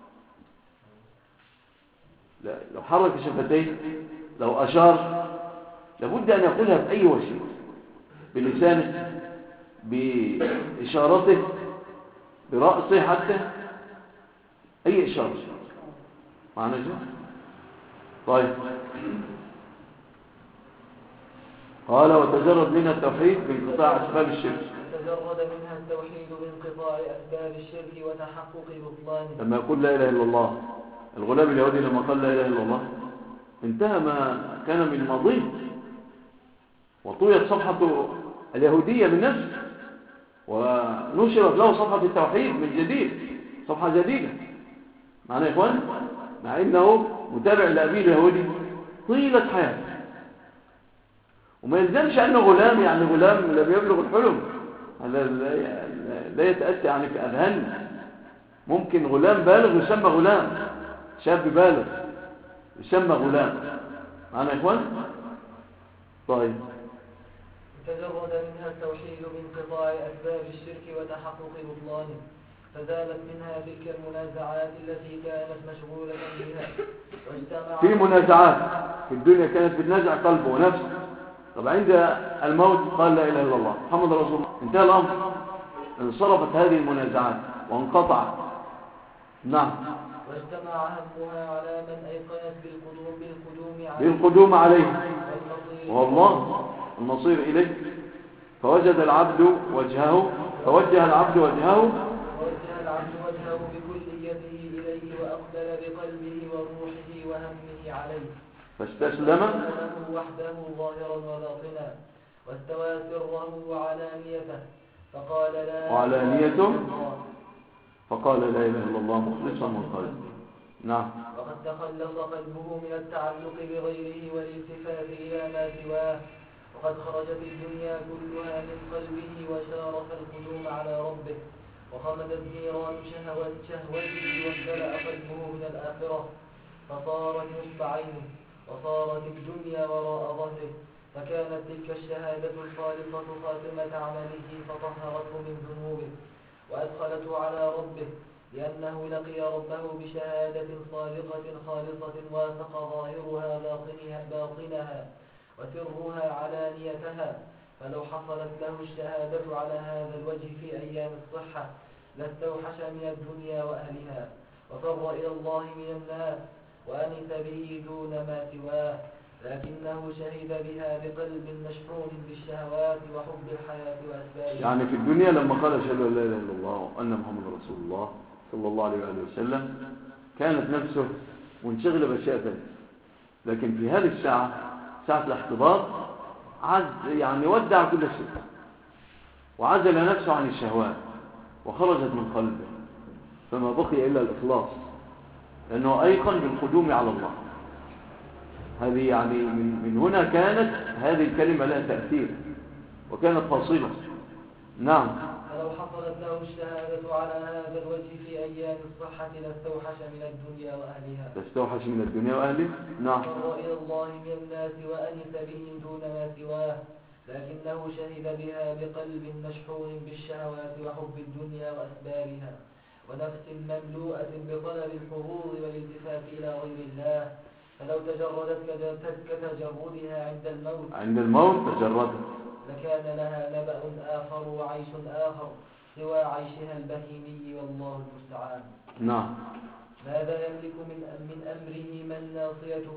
[SPEAKER 1] لا لو حرك شفتيه لو أشار لابد أن يقولها بأي وسيلة، بلسانه بإشارته برأسه حتى أي إشارة. معنى شو؟ طيب. قال وتجرد منها التوحيد بانقطاع أسباب الشرك.
[SPEAKER 2] تجرد منها التوحيد بانقطاع أسباب الشرك وتحقق بطلانه.
[SPEAKER 1] لما يقول لا إله إلا الله، الغلام اليهودي لما قال لا إله إلا الله انتهى ما كان من ماضيه وطويت صفحة اليهودية من نفسه ونشرت له صفحة التوحيد من جديد، صفحة جديدة. معنى يا إخوان مع إنه متابع لأبيه اليهودي طيلة حياته، وما يلزمش أنه غلام يعني غلام لم يبلغ الحلم، لا يتأتي يعني في أذهان. ممكن غلام بالغ يسمى غلام، شاب بالغ يسمى غلام. معنا يا إخوان؟ طيب.
[SPEAKER 2] تجرد منها التوحيد بانقطاع أسباب الشرك وتحقق بطلانه فزالت منها تلك المنازعات التي كانت مشغولة بها واجتمع.
[SPEAKER 1] في منازعات في الدنيا كانت بتنازع قلبه ونفسه. طب عند الموت قال لا إله إلا الله محمد رسول الله، انتهى الأمر، انصرفت هذه المنازعات وانقطعت. نعم.
[SPEAKER 2] واجتمع همها على من أيقنت
[SPEAKER 1] بالقدوم عليه والله النصير إليه. فوجه العبد وجهه
[SPEAKER 2] بكليته إليه وأقبل بقلبه وروحه وهمه عليه
[SPEAKER 1] فاستسلم
[SPEAKER 2] وحده ظاهرا وباطنا واستوى سره وعلانيته فقال لا
[SPEAKER 1] إله إلا الله مخلصا منقلبا. نعم.
[SPEAKER 2] وقد تخلص قلبه من التعلق بغيره والالتفات إلى ما سواه وقد خرجت الدنيا كلها من قلبه وشارف القدوم على ربه، وخمدت نيران شهوته وامتلأ قلبه من الآخرة، فصارت نصب عينه، وصارت الدنيا وراء ظهره، فكانت تلك الشهادة الخالصة خاتمة عمله فطهرته من ذنوبه وأدخلته على ربه، لأنه لقي ربه بشهادة صادقة خالصة وافق ظاهرها باطنها وسرها علانيتها. فلو حصلت له الشهادة على هذا الوجه في أيام الصحة لاستوحش من الدنيا وأهلها، وفر إلى الله من الناس، وأنس به دون ما سواه، لكنه شهد بها بقلب مشحون بالشهوات وحب الحياة وأسبابها.
[SPEAKER 1] يعني في الدنيا لما قال أشهد أن لا إله إلا الله وأن محمد رسول الله صلى الله عليه وآله وسلم كانت نفسه منشغلة بأشياء ثانية، لكن في هذه الساعة ساعة الاحتضار يعني ودع كل شيء وعزل نفسه عن الشهوات وخرجت من قلبه، فما بقي إلا الإخلاص، لأنه أيقن بالقدوم على الله. هذه يعني من هنا كانت هذه الكلمة لها تأثير وكانت فاصلة. نعم.
[SPEAKER 2] فلو حصلت له الشهادة على هذا الوجه في أيام الصحة لاستوحش من الدنيا وأهلها.
[SPEAKER 1] تستوحش من الدنيا وأهله. نعم.
[SPEAKER 2] فر إلى الله من الناس وأنس به دون ما سواه، لكنه شهد بها بقلب مشحون بالشهوات وحب الدنيا وأسبابها، ونفس مملوءة بطلب الحظوظ والالتفات إلى غير الله، فلو تجردت كتجردها عند الموت
[SPEAKER 1] تجردت
[SPEAKER 2] لكان لها نبأ آخر وعيش آخر سوى عيشها البهيمي، والله المستعان.
[SPEAKER 1] نعم.
[SPEAKER 2] ماذا يملك من أمره من ناصيته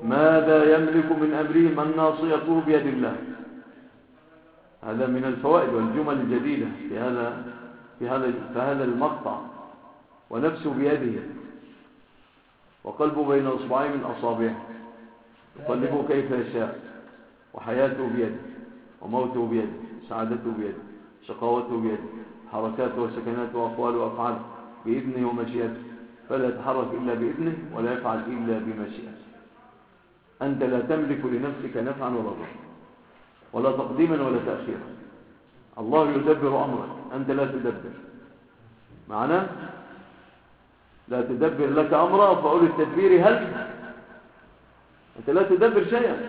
[SPEAKER 1] بيد الله. هذا من الفوائد والجمل الجديدة في هذا المقطع. ونفسه بيده وقلبه بين أصبعين من أصابعه يقلبه كيف يشاء، وحياته بيده وموته بيده، سعادته بيده، شقاوته بيده، حركاته وسكناته وأقواله وأفعاله بإذنه ومشيئته، فلا يتحرك إلا بإذنه ولا يفعل إلا بمشيئته. أنت لا تملك لنفسك نفعا ولا ضرا ولا تقديما ولا تأخيرا. الله يدبر أمرك، أنت لا تدبر. معناه لا تدبر لك أمرا فأولي التدبير هل أنت لا تدبر شيئا.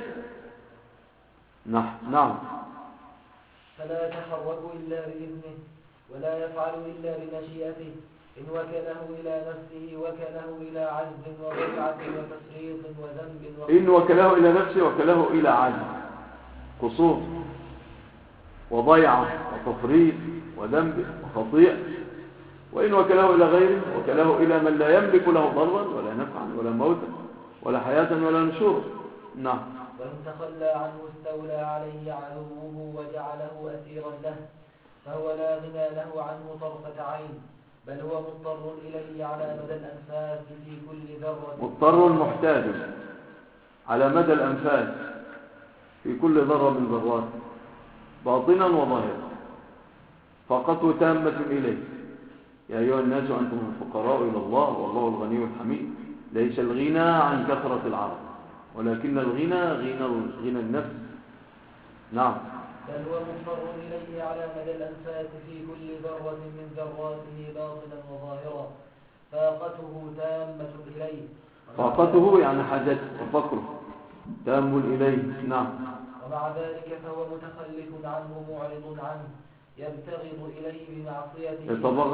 [SPEAKER 1] نعم.
[SPEAKER 2] فلا يتحرك إلا بإذنه ولا يفعل إلا بمشيئته، إن وكله إلى نفسه وكله إلى عجز وبدعة وتفريط وذنب
[SPEAKER 1] إن وكله إلى نفسه وكله إلى عجز، قصور وضيعة وتفريط وذنب وخطيئة. وإن وكله إلى غيره وكله إلى من لا يملك له ضرا ولا نفعا ولا موتا ولا حياة ولا نشورا. نعم.
[SPEAKER 2] وإن تخلى عنه استولى عليه عدوه وجعله أسيرا له، فهو لا غنى له عنه طرفة عين، بل هو مضطر إليه على مدى الأنفاس في كل ذرة،
[SPEAKER 1] مضطر محتاج على مدى الأنفاس في كل ذرة من ذرات باطنا وظاهرا، فقط تامة إليه. يا أيها الناس أنتم الفقراء إلى الله والله الغني الحميد. ليس الغنى عن كثرة العرب ولكن الغنى غنى النفس. نعم.
[SPEAKER 2] بل هو مضطر إليه على مدى الأنفاس في كل ذرة من ذراته باطنا وظاهرا، فاقته تامة إليه.
[SPEAKER 1] فاقته يعني حاجته وفقره تام إليه. نعم.
[SPEAKER 2] ومع ذلك فهو متخلف عنه معرض عنه، يبتغض إليه بمعصيته،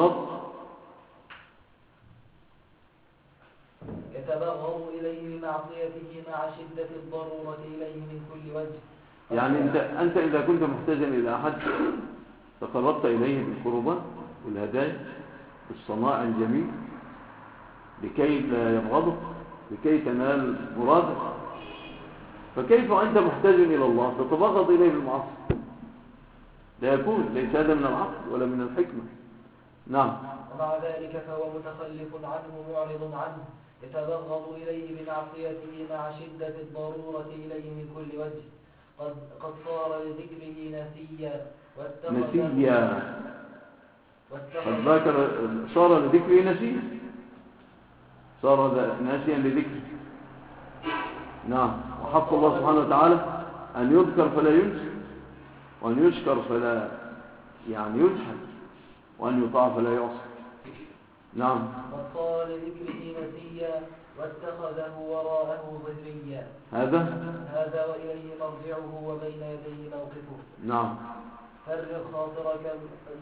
[SPEAKER 2] يتبغض إليه بمعصيته مع شدة الضرورة إليه من كل وجه.
[SPEAKER 1] يعني أنت إذا كنت محتاجا إلى أحد تقربت إليه بالقربات والهدايا بالصناع الجميل لكي لا يبغضك لكي تنال مرادك، فكيف أنت محتاج إلى الله تتبغض إليه بالمعصية؟ لا يكون، ليس هذا من العقل ولا من الحكمة. نعم.
[SPEAKER 2] ومع ذلك فهو متخلف عنه معرض عنه، يتبغض إليه بمعصيته مع شدة الضرورة إليه من كل وجه. قد صار لذكره نسيا قد ذكر
[SPEAKER 1] صار لذكره نسيا، صار ناسيا لذكره. نعم. وحق الله سبحانه وتعالى أن يذكر فلا ينسى، وأن يشكر فلا يعني يجحد، وأن يطاع فلا يعصى. نعم.
[SPEAKER 2] وصار لذكره نسيا واتخذه وراءه ظهريا. هذا وإليه مرجعه وبين يديه موقفه.
[SPEAKER 1] نعم.
[SPEAKER 2] فرغ خاطرك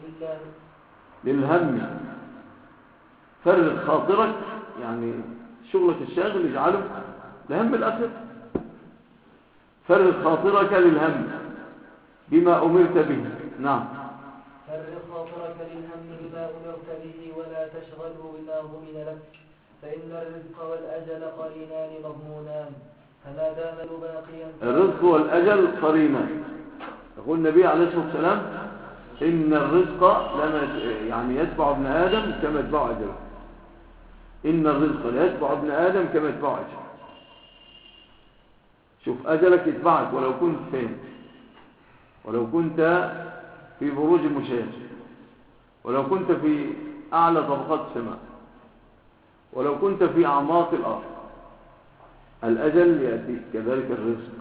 [SPEAKER 1] للهم. فرغ خاطرك يعني شغلك الشاغل اجعله لهم الآخرة. فرغ خاطرك للهم بما أمرت به. نعم.
[SPEAKER 2] فرغ خاطرك للهم بما أمرت به ولا تشغله بما ضمن لك، فإن الرزق والأجل قرينان مضمونان، فما دام باقيا.
[SPEAKER 1] الرزق والأجل قرينان. يقول النبي عليه الصلاة والسلام إن الرزق يعني يتبع ابن آدم كما يتبع أجله. إن الرزق لا يتبع ابن آدم كما يتبع أجله. شوف أجلك يتبعك ولو كنت فين، ولو كنت في بروج مشاة، ولو كنت في أعلى طبقات السماء، ولو كنت في أعماق الأرض، الأجل يأتيك كذلك الرزق.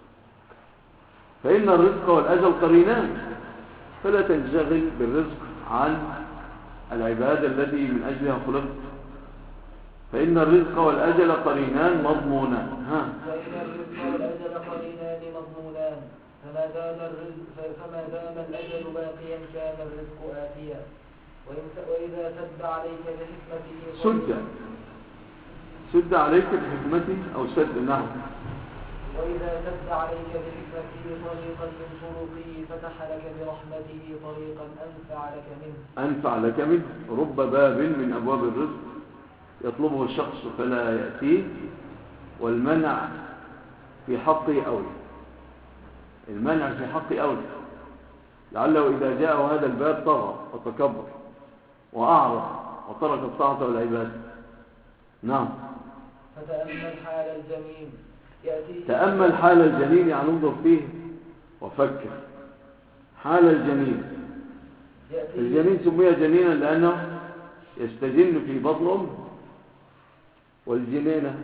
[SPEAKER 1] فإن الرزق والأجل قرينان، فلا تنشغل بالرزق عن العبادة التي من أجلها خلقت. فإن الرزق والأجل قرينان مضمونان.
[SPEAKER 2] فإن الرزق والأجل قرينان مضمونان، فما دام الأجل باقيا كان الرزق آتيا. وإذا سد عليك بحكمته
[SPEAKER 1] سد عليك بحكمته أو سد. نعم.
[SPEAKER 2] وإذا سد عليك بحكمته طريقا من طرقه فتح لك برحمته طريقا أنفع لك منه.
[SPEAKER 1] رب باب من أبواب الرزق يطلبه الشخص فلا يأتيه، والمنع في حقه أولى. المنع في حقه أولى، لعله إذا جاءه هذا الباب طغى وتكبر وأعرض وترك الطاعة والعبادة. نعم.
[SPEAKER 2] فتأمل حال الجميل يأتيه.
[SPEAKER 1] تأمل حال الجنين، يعني انظر فيه وفكر. حال الجنين. الجنين سمي جنينا لأنه يستجن في بطن أمه. والجنينة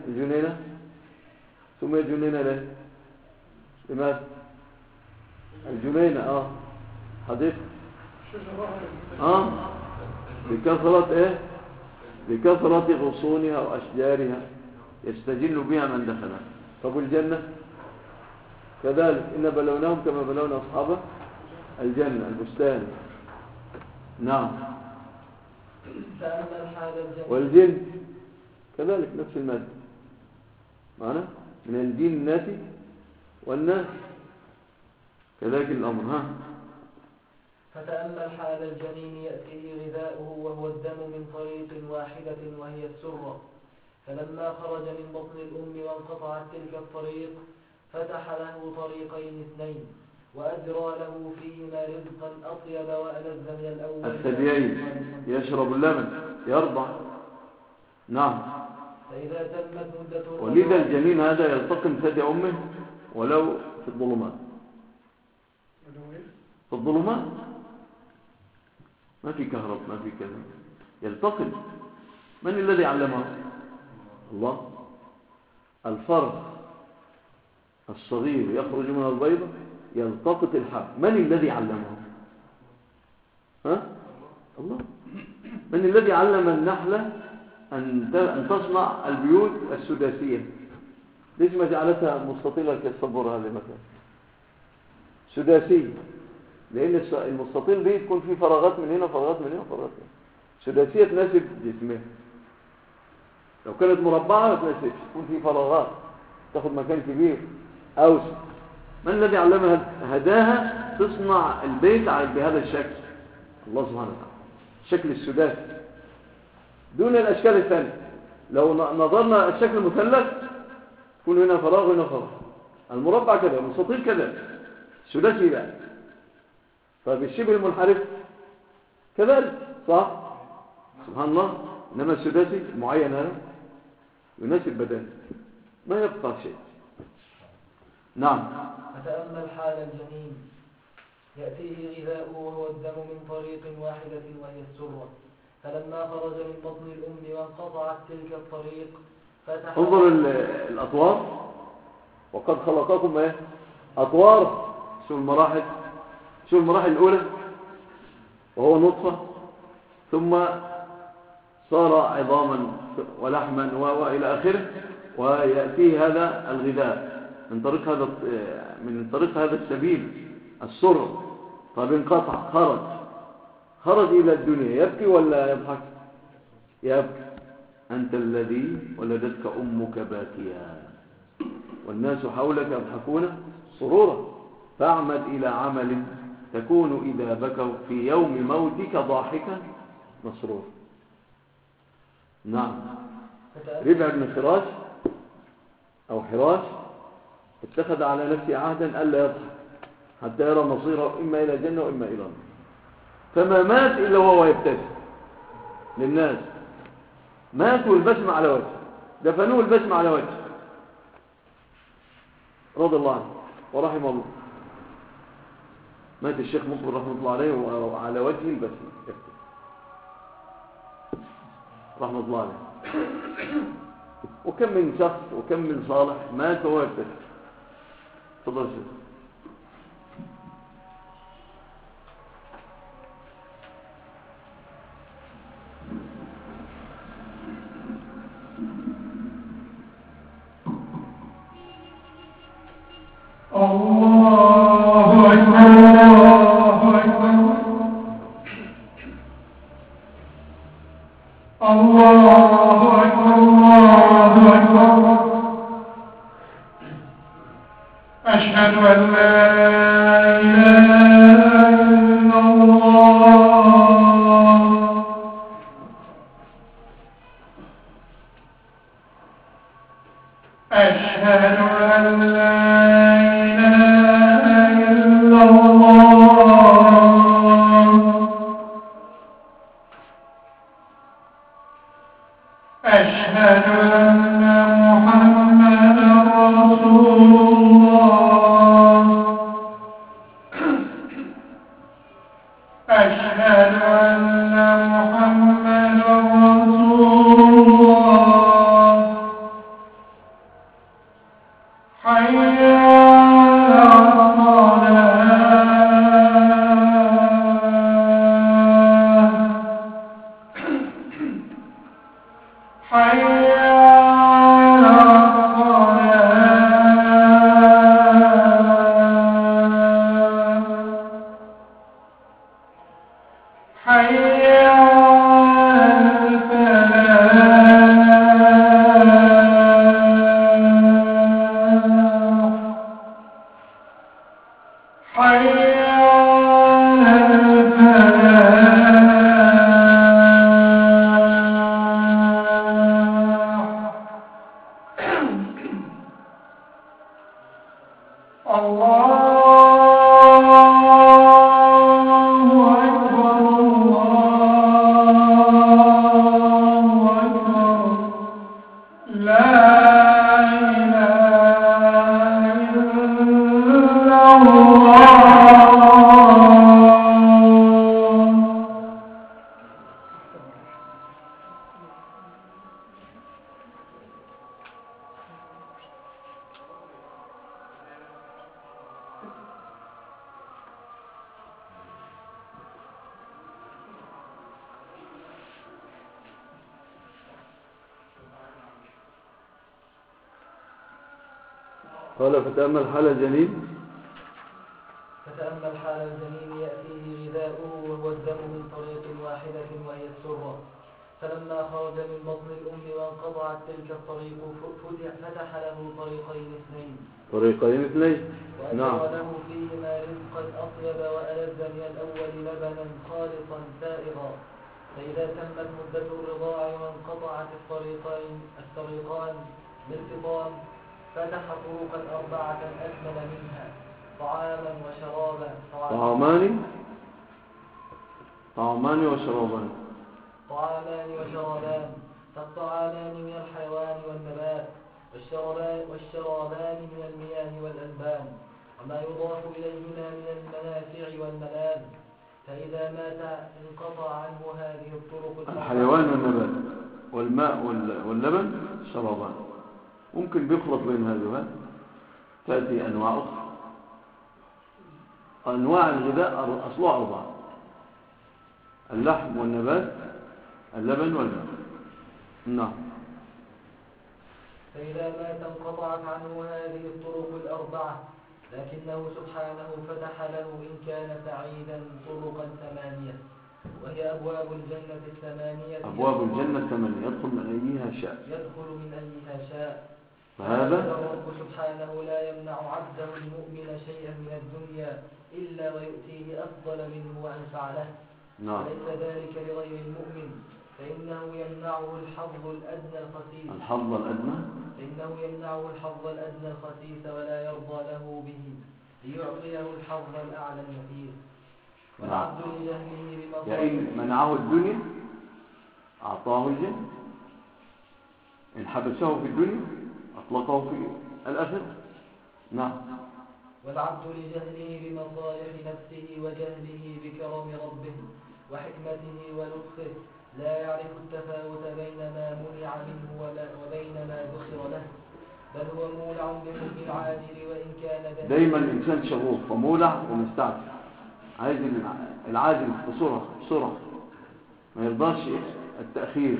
[SPEAKER 1] سمي جنينة ليه؟ لماذا؟ الجنينة حديث بكثرة غصونها وأشجارها يستجن بها من دخلها. طب الجنة كذلك، إن بلوناهم كما بلونا أصحاب الجنة البستان. نعم. والجن كذلك نفس المادة معنا من الجنة والناس كذلك الأمر.
[SPEAKER 2] فتأمل حال الجنين يأتيه غذاؤه وهو الدم من طريق واحدة وهي السرة، فلما خرج من بطن الأم وانقطعت تلك الطريق فتح له طريقين اثنين وأجرى له فيهما رزقا أطيب وألذ من الأول.
[SPEAKER 1] الثديين يشرب اللبن يرضع. نعم.
[SPEAKER 2] فإذا تمت مدة
[SPEAKER 1] ولذا الجنين هذا يلتقم ثدي أمه ولو في الظلمات. في الظلمات ما في كهرب ما في كذا، يلتقم. من الذي علمه؟ الله. الفرخ الصغير يخرج من البيضة يلتقط الحب، من الذي علمه؟ الله. من الذي علم النحلة أن تصنع البيوت السداسية؟ ليش ما جعلتها مستطيلة كالصبورة هذه مثلا سداسية؟ لأن المستطيل دي تكون فيه فراغات من هنا وفراغات من هنا وفراغات من هنا. سداسية تناسب جسمها. لو كانت مربعة ما تناسبش، تكون فيه فراغات تاخد مكان كبير أوسع. من الذي علمها هداها تصنع البيت بهذا الشكل؟ الله سبحانه وتعالى، الشكل السداسي دون الأشكال الثانية. لو نظرنا الشكل المثلث يكون هنا فراغ وهنا فراغ، المربع كذا المستطيل كذا، السداسي لا. فبالشبه المنحرف كذلك صح؟ سبحان الله. إنما السداسي المعين هذا يناسب بدنه ما يبقى شيء. نعم.
[SPEAKER 2] فتأمل حال الجنين يأتيه غذاؤه وهو الدم من طريق واحدة وهي السرة، فلما خرج من بطن الأم وانقطعت تلك الطريق فتح.
[SPEAKER 1] انظر الأطوار، وقد خلقكم أطوار. شو المراحل؟ شو المراحل الأولى وهو نطفة ثم صار عظاما ولحما وإلى آخره، ويأتيه هذا الغذاء من طريق هذا السبيل السر، طب انقطع، خرج إلى الدنيا، يبكي ولا يضحك؟ يبكي. أنت الذي ولدتك أمك باكيا والناس حولك يضحكون سرورا، فاعمد إلى عمل تكون إذا بكوا في يوم موتك ضاحكا مسرورا. نعم. ربع بن خراش أو حراش اتخذ على نفسه عهدا ألا يضحك حتى يرى مصيره إما إلى الجنة وإما إلى النار، فما مات إلا وهو يبتسم للناس، مات والبسمة على وجهه، دفنوه البسمة على وجهه رضي الله عنه ورحمه الله. مات الشيخ مقبل رحمه الله عليه وعلى وجهه البسمة رحمه الله عليه. وكم من شخص وكم من صالح مات وهو يبتسم. تفضل شيخ.
[SPEAKER 5] الله أكبر الله أكبر الله أكبر الله أكبر أشهد أن لا إله إلا الله أشهد أن لا أشهد أن محمدا رسول الله أشهد أن محمدا رسول الله حي على الصلاة حي على الصلاة حي على الفلاح حي على الفلاح
[SPEAKER 1] قال فتأمل حال الجنين
[SPEAKER 2] فتأمل حال الجنين يأتيه غذاؤه وهو الدم من طريق واحدة وهي السرة، فلما خرج من بطن الأم وانقطعت تلك الطريق فتح له طريقين اثنين
[SPEAKER 1] نعم.
[SPEAKER 2] وأجرى له فيهما رزقا أطيب وألذ من الأول لبنا خالصا سائغا، فإذا تمت مدة الرضاع وانقطعت الطريقان بالفطام فتح طرقا أربعة أكمل منها طعاما وشرابا
[SPEAKER 1] طعامان وشرابان.
[SPEAKER 2] فالطعامان من الحيوان والنبات، والشرابان من المياه والألبان، وما يضاف إليهما من المنافع والملاذ، فإذا مات انقطع عنه هذه الطرق
[SPEAKER 1] الحيوان والنبات والماء واللبن شرابان. ممكن بيخلط بين هذا تأتي أنواع أخرى أنواع الغذاء أصلها 4: اللحم والنبات، اللبن والماء. نعم.
[SPEAKER 2] فإذا مات انقطعت عنه هذه الطرق 4، لكنه سبحانه فتح له إن كان سعيدا طرقا 8، وهي أبواب الجنة 8.
[SPEAKER 1] أبواب الجنة 8 يدخل من أيها شاء.
[SPEAKER 2] يدخل من أيها شاء.
[SPEAKER 1] فهذا
[SPEAKER 2] الرب سبحانه لا يمنع عبده المؤمن شيئا من الدنيا إلا ويؤتيه أفضل منه وأنفع له.
[SPEAKER 1] نعم.
[SPEAKER 2] ليس ذلك لغير المؤمن، فإنه يمنعه الحظ الأدنى الخسيس.
[SPEAKER 1] الحظ الأدنى.
[SPEAKER 2] فإنه يمنعه الحظ الأدنى الخسيس ولا يرضى له به ليعطيه الحظ الأعلى النفيس. والعبد لجهله بمصائب.
[SPEAKER 1] يعني منعه الدنيا أعطاه الجنة، إن حبسه في الدنيا أطلقه في الآخرة. نعم.
[SPEAKER 2] والعبد لجهله بمصالح نفسه وجهله بكرم ربه وحكمته ولطفه لا يعرف التفاوت بين ما منع منه وبين ما ذخر له، بل هو مولع بحب العاجل وإن كان
[SPEAKER 1] دايما الإنسان شغوف ومولع ومستعجل، عايز العاجل بسرعة بسرعة، ما يرضاش التأخير.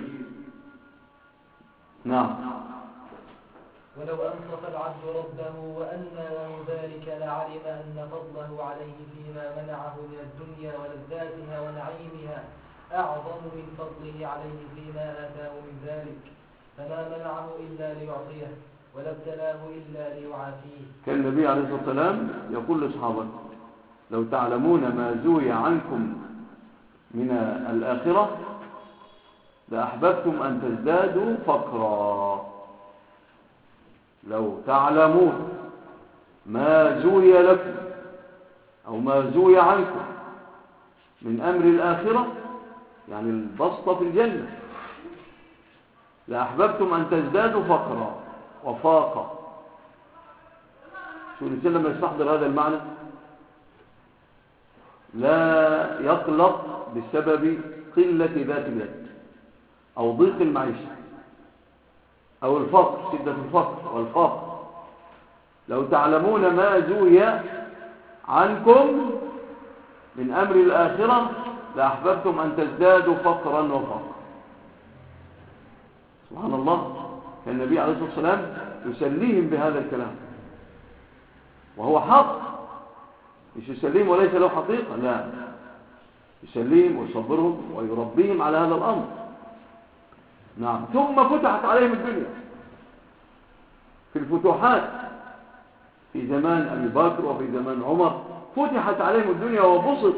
[SPEAKER 1] نعم.
[SPEAKER 2] ولو أنصف العبد ربه وأنى له ذلك لعلم أن فضله عليه فيما منعه من الدنيا ولذاتها ونعيمها أعظم من فضله عليه فيما آتاه من ذلك، فما منعه إلا ليعطيه ولا ابتلاه إلا ليعافيه.
[SPEAKER 1] كان النبي عليه الصلاة والسلام يقول لأصحابه: لو تعلمون ما زوي عنكم من الآخرة لأحببتم أن تزدادوا فقرا. لو تعلمون ما زوي لكم أو ما زوي عنكم من أمر الآخرة، يعني البسطة في الجنة، لأحببتم أن تزدادوا فقرا وفاقا. شو الإنسان لما يستحضر هذا المعنى لا يقلق بسبب قلة ذات اليد أو ضيق المعيشة أو الفقر، شدة الفقر والفقر. لو تعلمون ما زوي عنكم من أمر الآخرة لأحببتم أن تزدادوا فقرا وفقرا. سبحان الله. كان النبي عليه الصلاة والسلام يسليهم بهذا الكلام، وهو حق، مش يسليهم وليس له حقيقة، لا، يسليهم ويصبرهم ويربيهم على هذا الأمر. نعم. ثم فتحت عليهم الدنيا في الفتوحات في زمان أبي بكر وفي زمان عمر، فتحت عليهم الدنيا وبسطت.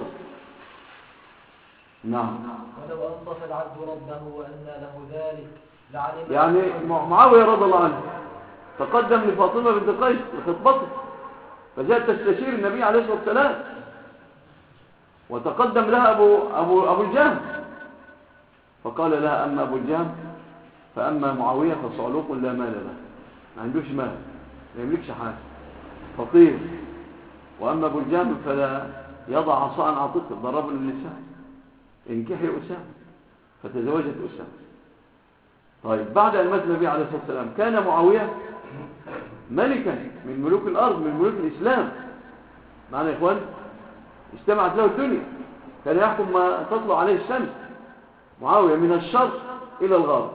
[SPEAKER 1] نعم.
[SPEAKER 2] ولو أنصف العبد ربه وأنى له ذلك لعلم.
[SPEAKER 1] يعني معاوية رضي الله عنه تقدم لفاطمة بنت قيس لخطبته، فجاءت تستشير النبي عليه الصلاة والسلام، وتقدم لها أبو الجهم، فقال لها: أما أبو الجهم فأما معاوية فصعلوق لا مال له، ما عندوش مال، ما يملكش حاجة، فقير. وأما أبو الجهم فلا يضع عصا عن عاتقه، ضرب للنساء: انكحي أسامة، فتزوجت أسامة. طيب، بعد أن مات النبي عليه الصلاة والسلام كان معاوية ملكا من ملوك الأرض، من ملوك الإسلام. معنا يا إخوان؟ اجتمعت له الدنيا، كان يحكم ما تطلع عليه الشمس. معاوية من الشرق إلى الغرب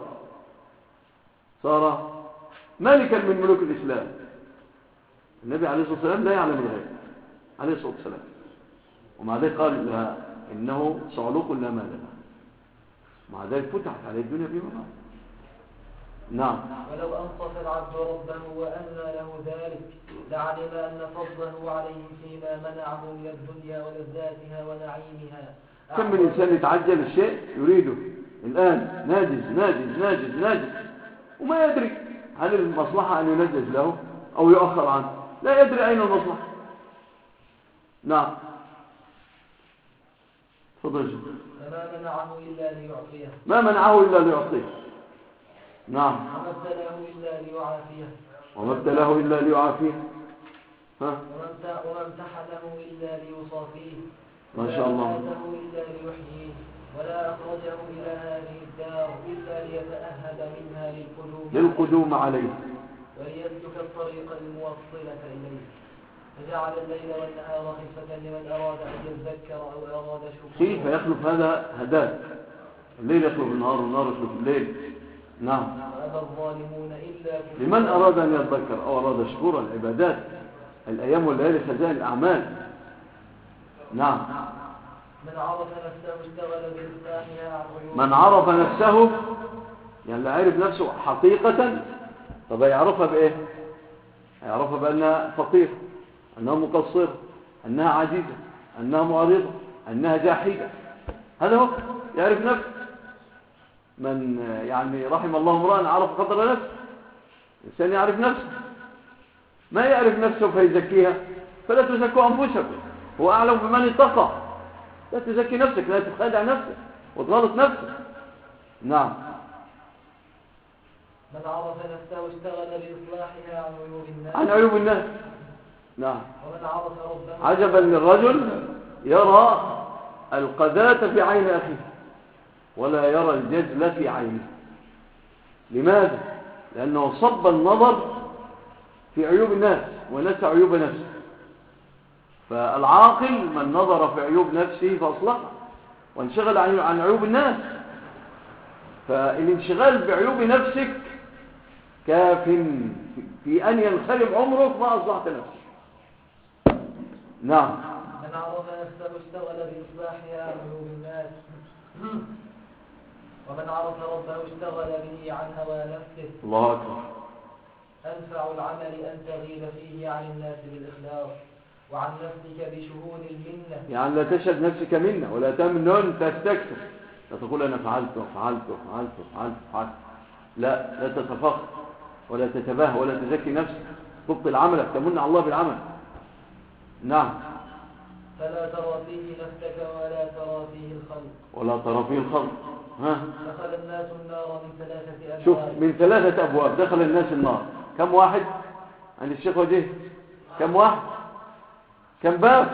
[SPEAKER 1] صار ملكا من ملوك الإسلام. النبي عليه الصلاة والسلام لا يعلم الغيب عليه الصلاة والسلام، ومع ذلك قال لها: إنه صعلوق لا مال له. مع ذلك فتحت عليه الدنيا بما بعد. نعم.
[SPEAKER 2] ولو أنصف العبد ربه وأنى له ذلك لعلم أن فضله عليه فيما منعه من الدنيا ولذاتها ونعيمها.
[SPEAKER 1] كم من إنسان يتعجل الشيء يريده الآن، ناجز ناجز ناجز ناجز، وما يدري هل المصلحة أن ينجز له أو يؤخر عنه، لا يدري أين المصلحة. نعم. تفضل.
[SPEAKER 2] فما منعه إلا ليعطيه.
[SPEAKER 1] ما منعه إلا ليعطيه. نعم.
[SPEAKER 2] وما ابتلاه إلا ليعافيه.
[SPEAKER 1] وما ابتلاه إلا ليعافيه. ها؟
[SPEAKER 2] وما امتحنه إلا ليصافيه.
[SPEAKER 1] ما شاء الله.
[SPEAKER 2] ولا أماته إلا ليحييه، ولا أخرجه إلى هذه الدار إلا ليتأهب منها للقدوم
[SPEAKER 1] عليه
[SPEAKER 2] وليسلك الطريق الموصلة إليه. فجعل الليل والنهار خلفة لمن أراد أن يذكر أو أراد شكورا.
[SPEAKER 1] كيف يخلف هذا هداك؟ الليل يخلف النهار والنهار يخلف الليل. نعم.
[SPEAKER 2] وأبى الظالمون إلا كفورا.
[SPEAKER 1] لمن أراد أن يذكر أو أراد شكورا. العبادات الأيام والليالي خزائن الأعمال. نعم.
[SPEAKER 2] من عرف نفسه اشتغل بإصلاحها عن عيوب.
[SPEAKER 1] من عرف نفسه يعني اللي عرف نفسه حقيقة، طب يعرفها بإيه؟ يعرفها بأنها فقيرة، أنها مقصرة، أنها عجيزة، أنها معرضة، أنها جاحدة. هذا هو يعرف نفسه. من يعني رحم الله امرأ عرف قدر نفسه. الإنسان يعرف نفسه، ما يعرف نفسه فيزكيها. فلا تزكوا أنفسكم، هو أعلم بمن اتقى. لا تزكي نفسك، لا تخادع نفسك وتغلط نفسك. نعم.
[SPEAKER 2] من عرف نفسه اشتغل بإصلاحها عن عيوب الناس.
[SPEAKER 1] عن عيوب الناس. نعم.
[SPEAKER 2] ومن عرف ربه.
[SPEAKER 1] عجبا للرجل يرى القذاة في عين أخيه ولا يرى الجزل في عينه. لماذا؟ لأنه صب النظر في عيوب الناس ونسى عيوب نفسه. فالعاقل من نظر في عيوب نفسه فأصلحها وانشغل عن عيوب الناس. فالانشغال بعيوب نفسك كاف في أن ينخرب عمرك ما أصلحت نفسك. نعم.
[SPEAKER 2] من عرف نفسه اشتغل بإصلاحها عن عيوب الناس. ومن عرف ربه اشتغل به عن هوى نفسه.
[SPEAKER 1] الله أكبر.
[SPEAKER 2] أنفع العمل أن تغيب فيه عن الناس بالإخلاص وعن نفسك بشهود المنة.
[SPEAKER 1] يعني لا تشهد نفسك منة ولا تمنن تستكثر. لا تقول أنا فعلت وفعلت وفعلت وفعلت وفعلت. لا تتفخر ولا تتباهى ولا تزكي نفسك. تبطل عملك، تمن على الله بالعمل. نعم.
[SPEAKER 2] فلا ترى فيه نفسك ولا ترى فيه الخلق.
[SPEAKER 1] ولا ترى فيه الخلق. ها؟
[SPEAKER 2] دخل الناس النار من 3 أبواب.
[SPEAKER 1] شوف، من 3 أبواب دخل الناس النار. كم واحد عند الشيخ وجيه؟ كم واحد؟ كم باب؟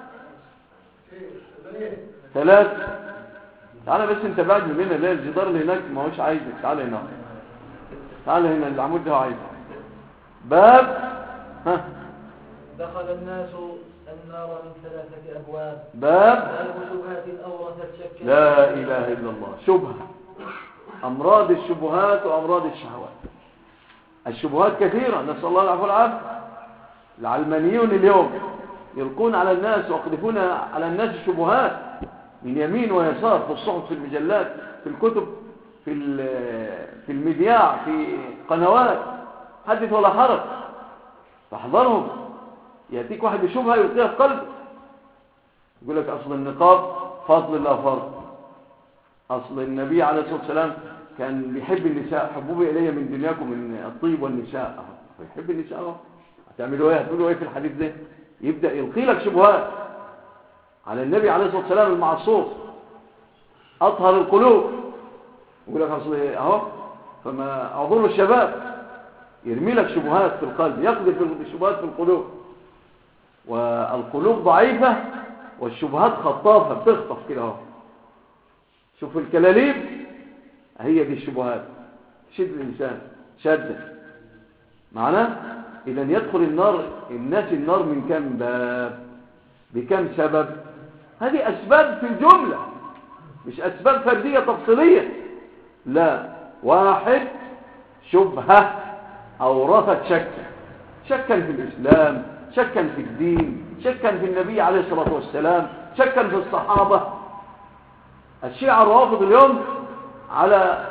[SPEAKER 1] 3. تعال بس انت بعد مننا. ليه الجدار اللي هناك ما هوش عايزك؟ تعال هنا، تعال هنا، العمود ده عايزك. باب. ها؟
[SPEAKER 2] دخل الناس النار من 3 أبواب.
[SPEAKER 1] باب
[SPEAKER 2] شبهات أورثت شكا.
[SPEAKER 1] لا إله إلا الله. شبهة، أمراض الشبهات وأمراض الشهوات. الشبهات كثيرة، نسأل الله العفو والعافية. العلمانيون اليوم يلقون على الناس ويقذفون على الناس الشبهات من يمين ويسار، في الصحف، في المجلات، في الكتب، في المذياع، في قنوات. حدث ولا حرج، فاحذرهم. يأتيك واحد بشبهة يلقيها في قلبه، يقول لك أصل النقاب فضل لا فرض، أصل النبي عليه الصلاة والسلام كان بيحب النساء، حبوبي إلي من دنياكم من الطيب والنساء. يحب النساء، هتعملوا ايه؟ هتقولوا ايه في الحديث ده؟ يبدأ يلقي لك شبهات على النبي عليه الصلاة والسلام المعصوم أطهر القلوب. يقول لك أصل اهو، فما أعذر الشباب، يرمي لك شبهات في القلب، يقذف الشبهات في القلوب. والقلوب ضعيفة والشبهات خطافة، بتخطف كده اهو. شوف الكلاليب، هي دي الشبهات. شد الإنسان شد معناه. إذا يدخل الناس النار من كم باب، بكم سبب. هذه أسباب في الجملة، مش أسباب فردية تفصيلية. لا، 1 شبهة أورثت شكا في الإسلام، شكا في الدين، شكا في النبي عليه الصلاة والسلام، شكا في الصحابة. الشيعة الرافض اليوم على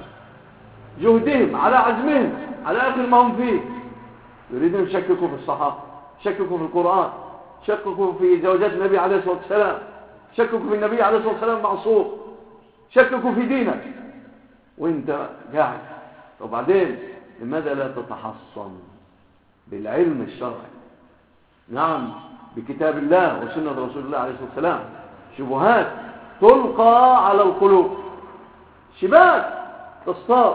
[SPEAKER 1] جهدهم، على عزمهم، على آخر ما هم فيه، يريدون يشككوا في الصحابة، يشككوا في القرآن، يشككوا في زوجات النبي عليه الصلاة والسلام، يشككوا في النبي عليه الصلاة والسلام معصوم، يشككوا في دينك وانت قاعد. وبعدين لماذا لا تتحصن بالعلم الشرعي؟ نعم، بكتاب الله وسنة رسول الله عليه الصلاة والسلام. شبهات تلقى على القلوب، شباك تصطاد.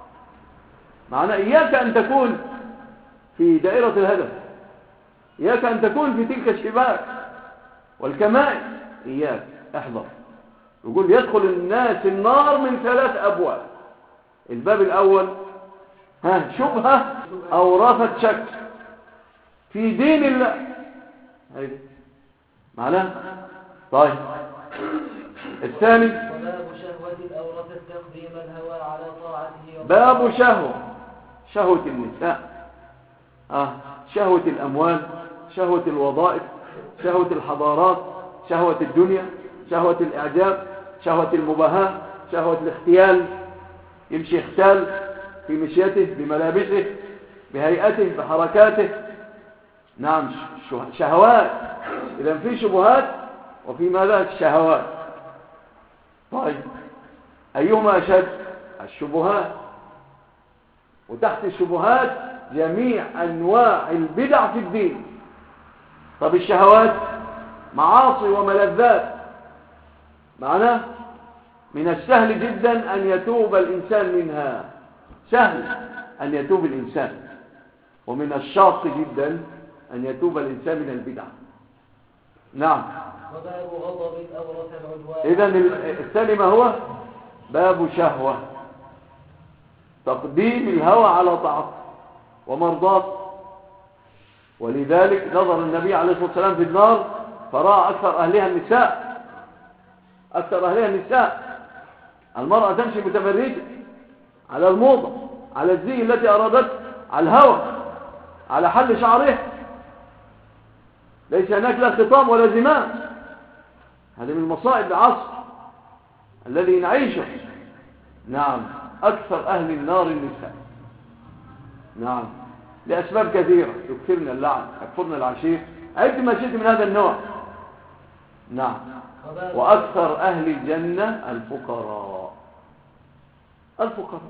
[SPEAKER 1] معنى إياك أن تكون في دائرة الهدف، إياك أن تكون في تلك الشباك والكمائن. إياك، احذر. يقول يدخل الناس النار من 3 أبواب. الباب الأول شبهة أورثت شك في دين الله، هيك معناه. طيب الثاني
[SPEAKER 2] وباب شهوة أورثت تقديم الهوى على طاعته
[SPEAKER 1] باب شهوة النساء، شهوة الأموال، شهوة الوظائف، شهوة الحضارات، شهوة الدنيا، شهوة الإعجاب، شهوة المباهاة، شهوة الاختيال، يمشي يختال في مشيته، بملابسه، بهيئته، بحركاته. نعم شهوات. إذا في شبهات وفي ماذا؟ شهوات. طيب أيهما أشد؟ الشبهات. وتحت الشبهات جميع أنواع البدع في الدين. طب الشهوات معاصي وملذات، معناه من السهل جدا أن يتوب الإنسان منها، سهل أن يتوب الإنسان، ومن الشاق جدا أن يتوب الإنسان من البدع. نعم.
[SPEAKER 2] وباب غضب أورث العدوان.
[SPEAKER 1] إذن الثاني ما هو؟ باب شهوة، تقديم الهوى على طاعته ومرضاته. ولذلك نظر النبي عليه الصلاة والسلام في النار فرأى أكثر أهلها النساء. أكثر أهلها النساء. المرأة تمشي متبرجة على الموضة، على الزي التي أرادت، على الهوى، على حل شعرها، ليس هناك لا خطام ولا زمام. هذه من مصائب العصر الذي نعيشه. نعم أكثر أهل النار النساء. نعم لأسباب كثيرة، يكثرن اللعن، يكفرن العشير، عد ما شئت من هذا النوع. نعم. وأكثر أهل الجنة الفقراء. الفقراء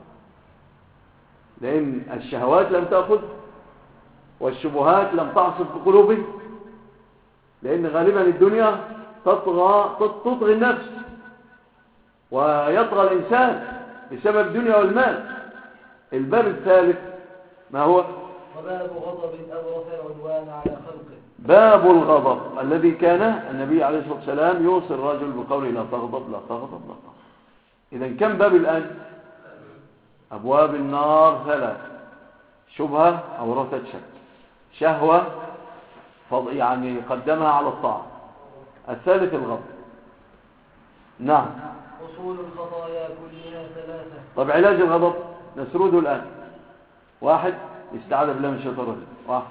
[SPEAKER 1] لأن الشهوات لم تأخذ والشبهات لم تعصف في قلوبهم، لأن غالبا الدنيا تطغي النفس ويطغى الإنسان بسبب الدنيا والمال. الباب الثالث ما هو؟
[SPEAKER 2] وباب غضب أورث العدوان على خلقه.
[SPEAKER 1] باب الغضب الذي كان النبي عليه الصلاة والسلام يوصي الرجل بقوله لا تغضب لا تغضب لا تغضب. إذا كم باب الآن؟ أبواب النار ثلاث. شبهة أورثت شك، شهوة يعني قدمها على الطاعة، الثالث الغضب. نعم.
[SPEAKER 2] أصول الخطايا كلها ثلاثة.
[SPEAKER 1] طب علاج الغضب نسرده الآن. واحد استعاذ بالله من الشيطان الرجيم. واحد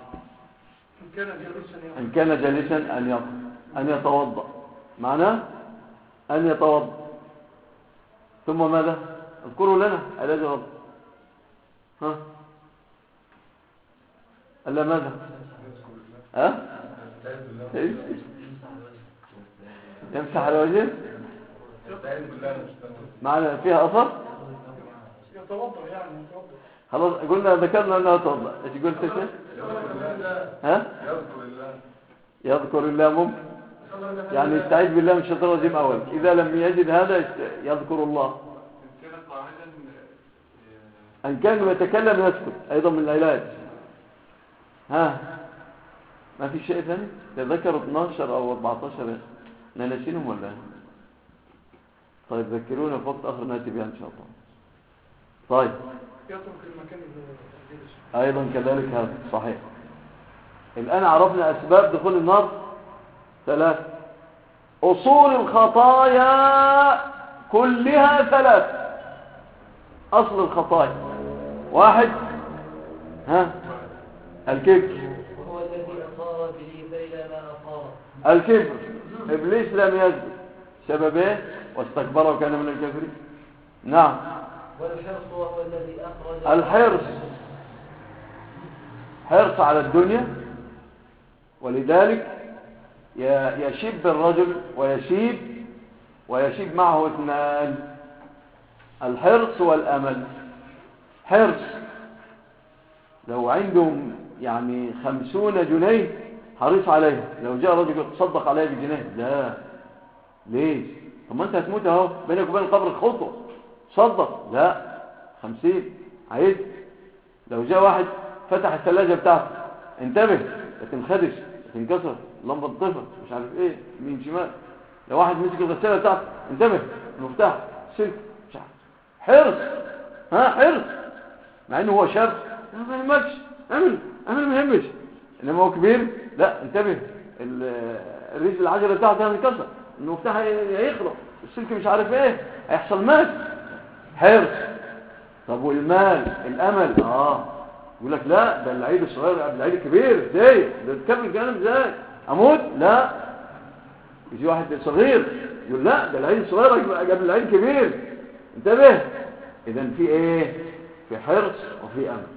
[SPEAKER 1] إن كان جالسا أن يتوضأ، معناه أن يتوضأ. ثم ماذا؟ اذكروا لنا علاج الغضب. ها ألا ماذا؟ يمسح على وجهه. معنى فيها أثر.
[SPEAKER 4] يتوضأ يعني يتوضأ.
[SPEAKER 1] خلاص قلنا ذكرنا أنه يتوضأ. إيش قلت انت؟ ها؟ يذكر الله ممكن يعني يستعيذ بالله من الشيطان الرجيم أول. إذا لم يجد هذا يذكر الله. أن كان يتكلم يسكت أيضا من العلاج. ها ما في شيء ثاني؟ تذكروا 12 أو 14 ناسينهم ولا؟ طيب ذكرونا في وقت آخر نأتي بها إن شاء الله. طيب
[SPEAKER 4] يترك المكان
[SPEAKER 1] أيضا كذلك هذا صحيح. الآن عرفنا أسباب دخول النار ثلاث. أصول الخطايا كلها ثلاث. أصل الخطايا واحد. ها الكبر.
[SPEAKER 2] وهو الذي أصار إبليس إلى ما أصار.
[SPEAKER 1] الكبر. إبليس لم يسجد سببه واستكبر وكان من الكافرين. نعم.
[SPEAKER 2] والحرص وهو الذي أخرج.
[SPEAKER 1] الحرص حرص على الدنيا، ولذلك يشيب الرجل ويشيب معه اثنان، الحرص والأمل. حرص لو عندهم يعني 50 جنيه حريص عليه، لو جاء رجل تصدق عليه بجنيه لا. ليش؟ طب ما انت هتموت اهو، بينك وبين القبر خطوه، صدق لا 50 عايز. لو جاء واحد فتح الثلاجة بتاعته انتبه تنخدش تنكسر اللمبة تطفى مش عارف ايه مين شمال. لو واحد مسك الغسالة بتاعته انتبه المفتاح سلك مش عارف. حرص. حرص مع انه هو شاب ما يهمكش اعمل ما يهمش. انما هو كبير لا انتبه الرجل العجله بتاعته هتنكسر، المفتاح هيخرق، السلك مش عارف ايه، هيحصل مات. حرص. طب والمال الامل يقول لك لا ده اللعيب الصغير قبل اللعيب الكبير، ازاي ده تكمل الكلام ازاي؟ اموت؟ لا. يجي واحد صغير يقول لا ده اللعيب الصغير قبل اللعيب الكبير، انتبه. اذا في ايه؟ في حرص وفي امل.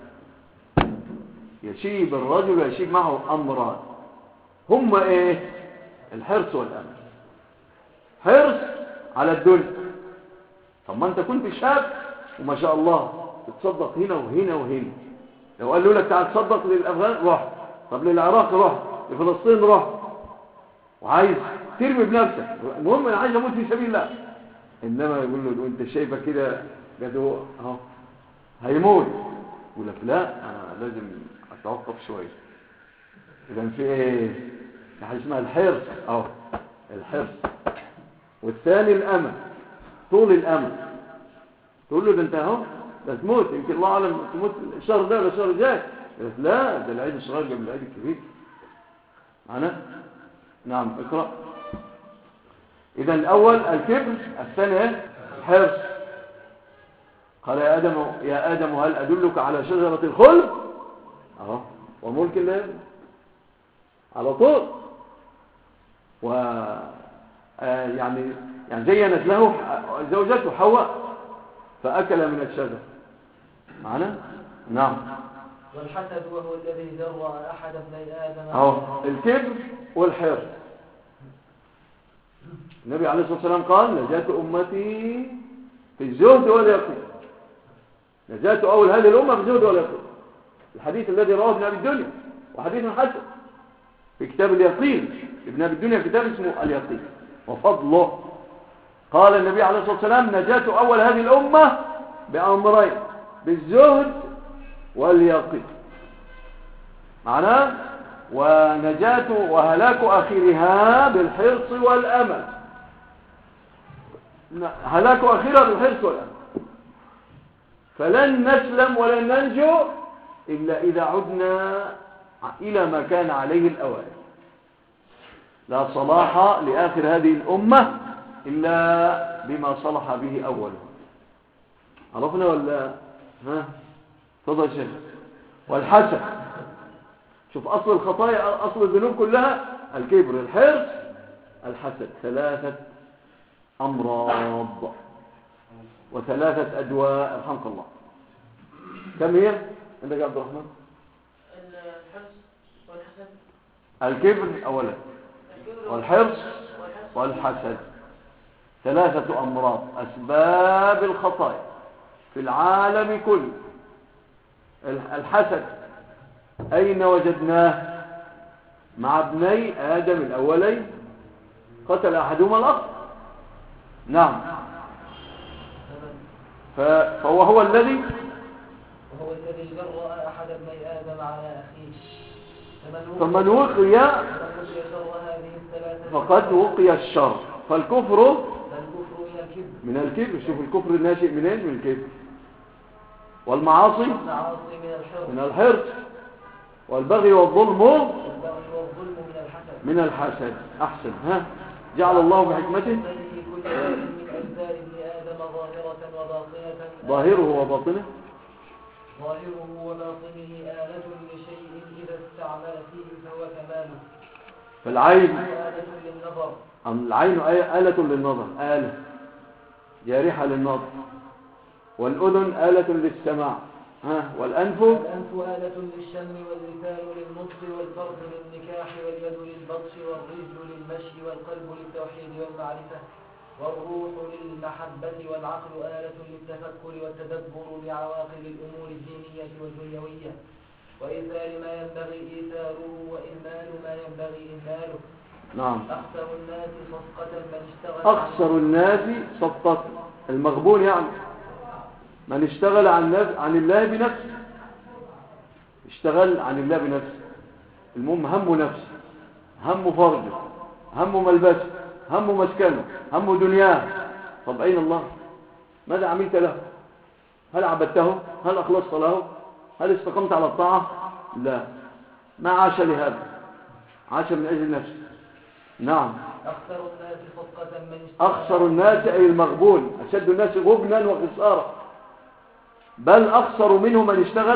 [SPEAKER 1] يشيب الرجل ويشيب معه امران، هما ايه؟ الحرص والامل. حرص على الدنيا، طب ما انت كنت شاب وما شاء الله تتصدق هنا وهنا وهنا، لو قالوا لك تعال تصدق للافغان رحت، طب للعراق رحت، لفلسطين رحت، وعايز ترمي بنفسك، المهم انا عايز اموت في سبيل الله. انما يقول له انت شايفك كده جدو اهو هيموت، يقول لك لا انا لازم اتوقف شويه. اذا في ايه؟ في حاجه اسمها الحرص الحرص. والثاني الامل، طول الامل. تقول له ده انت اهو ده تموت، يمكن الله اعلم تموت الشهر ده ولا الشهر الجاي، لا ده العيد الصغير قبل العيد الكبير. معنا؟ نعم اقرأ. اذا الاول الكبر، الثاني الحرص. قال يا ادم هل ادلك على شجرة الخلد وملك لا يبلى، على طول. و يعني زينت له زوجته حواء فأكل من الشجر. معنا؟ نعم.
[SPEAKER 2] والحسد وهو الذي جرى أحد ابني آدم
[SPEAKER 1] الكبر والحرص. النبي عليه الصلاة والسلام قال نجاة أمتي في الزهد واليقين. نجاة أول هذه الأمة في الزهد واليقين، الحديث الذي رواه ابن أبي الدنيا وحديث حسن في كتاب اليقين. ابن أبي الدنيا كتاب اسمه اليقين وفضله. قال النبي عليه الصلاة والسلام نجاة أول هذه الأمة بأمرين، بالزهد واليقين. معناه ونجاة وهلاك آخرها بالحرص والأمل. هلاك آخرها بالحرص والأمل. فلن نسلم ولن ننجو إلا إذا عدنا إلى ما كان عليه الأوائل. لا صلاح لآخر هذه الأمة إلا بما صلح به أوله. عرفنا ولا تفضل شيخ. والحسد، شوف أصل الخطايا أصل الذنوب كلها الكبر الحرص الحسد، 3 أمراض و3 أدواء. رحمك الله. كم هي عندك يا عبد الرحمن؟
[SPEAKER 2] الحرص والحسد.
[SPEAKER 1] الكبر أولا والحرص والحسد، 3 أمراض أسباب الخطايا في العالم كله. الحسد أين وجدناه؟ مع ابني آدم الأولين، قتل أحدهما الآخر. نعم. فهو الذي
[SPEAKER 2] جرأ أحد ابني آدم على أخيه،
[SPEAKER 1] فمن وقي
[SPEAKER 2] شر هذه الثلاثة
[SPEAKER 1] فقد وقي الشر. فالكفر
[SPEAKER 2] من الكبر.
[SPEAKER 1] من الكبر. شوف الكفر الناشئ منين؟ من الكبر. والمعاصي من الحرص. والبغي والظلم من الحسد. أحسن. جعل الله بحكمته ظاهره وباطنه
[SPEAKER 2] آلة لشيء إذا استعمل فيه فهو كماله.
[SPEAKER 1] فالعين
[SPEAKER 2] آلة للنظر.
[SPEAKER 1] العين آلة للنظر، آلة جارحة للنظر. والأذن آلة للسماع. والأنف
[SPEAKER 2] آلة للشم، واللسان للنطق، والفرد للنكاح، واليد للبطش، والرجل للمشي، والقلب للتوحيد والمعرفة، والروح للمحبة، والعقل آلة للتفكر والتدبر لعواقب الأمور الدينية والدنيوية، وإيثار ما ينبغي إيثاره، وإهمال ما ينبغي إهماله.
[SPEAKER 1] نعم.
[SPEAKER 2] أخسر الناس صفقة من اشتغل
[SPEAKER 1] أخسر الناس صفقة، المغبون يعني من اشتغل عن الله بنفسه. اشتغل عن الله بنفسه، المهم همه نفسه، همه فرجه، همه ملبسه، همه مسكنه، همه دنياه. طب أين الله؟ ماذا عملت له؟ هل عبدته؟ هل أخلصت له؟ هل استقمت على الطاعة؟ لا، ما عاش لهذا. عاش من أجل نفسه. نعم.
[SPEAKER 2] أخسر الناس صفقة من اشتغل
[SPEAKER 1] أخسر الناس أي المغبون، أشد الناس غبنا وخسارة، بل أخسر منه من اشتغل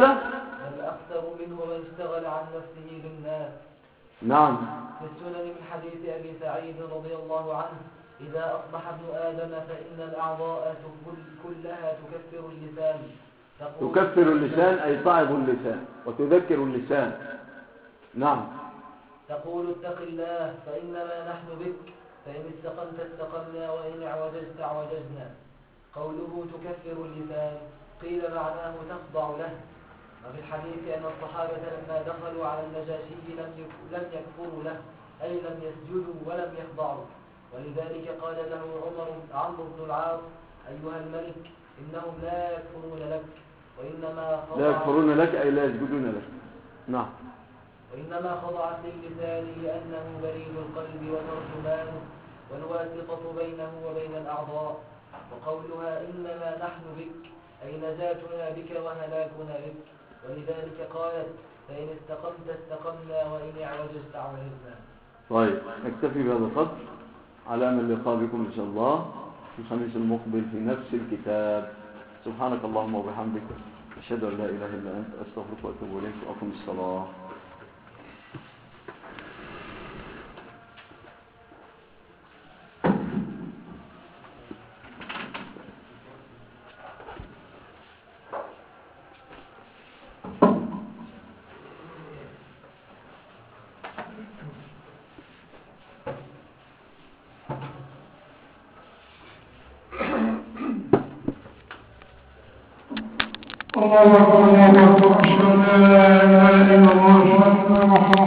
[SPEAKER 2] عن نفسه للناس.
[SPEAKER 1] نعم.
[SPEAKER 2] في السنن من حديث أبي سعيد رضي الله عنه: إذا أصبح ابن آدم فإن الأعضاء كلها تكفر اللسان.
[SPEAKER 1] تكفر اللسان أي تعظ اللسان وتذكر اللسان. نعم.
[SPEAKER 2] تقول اتق الله فإنما نحن بك، فإن استقمت استقمنا وإن اعوججت اعوججنا. قوله تكفر اللسان قيل معناه تخضع له. وفي الحديث أن الصحابة لما دخلوا على النجاشي لم يكفروا له، أي لم يسجدوا ولم يخضعوا، ولذلك قال له عمرو بن العاص: أيها الملك إنهم لا يكفرون لك
[SPEAKER 1] لا يكفرون لك أي لا يسجدون لك. نعم.
[SPEAKER 2] وإنما خضعت للسان لأنه بريد القلب وترجمانه والواسطة بينه وبين الأعضاء. وقولها إنما نحن بك أي نجاتنا بك وهلاكنا بك، ولذلك قالت: فإن استقمت استقمنا وإن اعوججت اعوججنا.
[SPEAKER 1] طيب نكتفي بهذا القدر، على أمل اللقاء بكم إن شاء الله في الخميس المقبل في نفس الكتاب. سبحانك اللهم وبحمدك، أشهد أن لا إله إلا أنت، أستغفرك وأتوب إليك، وأقم الصلاة.
[SPEAKER 5] الله أكبر الله أكبر أشهد أن لا إله إلا الله أشهد أن محمدا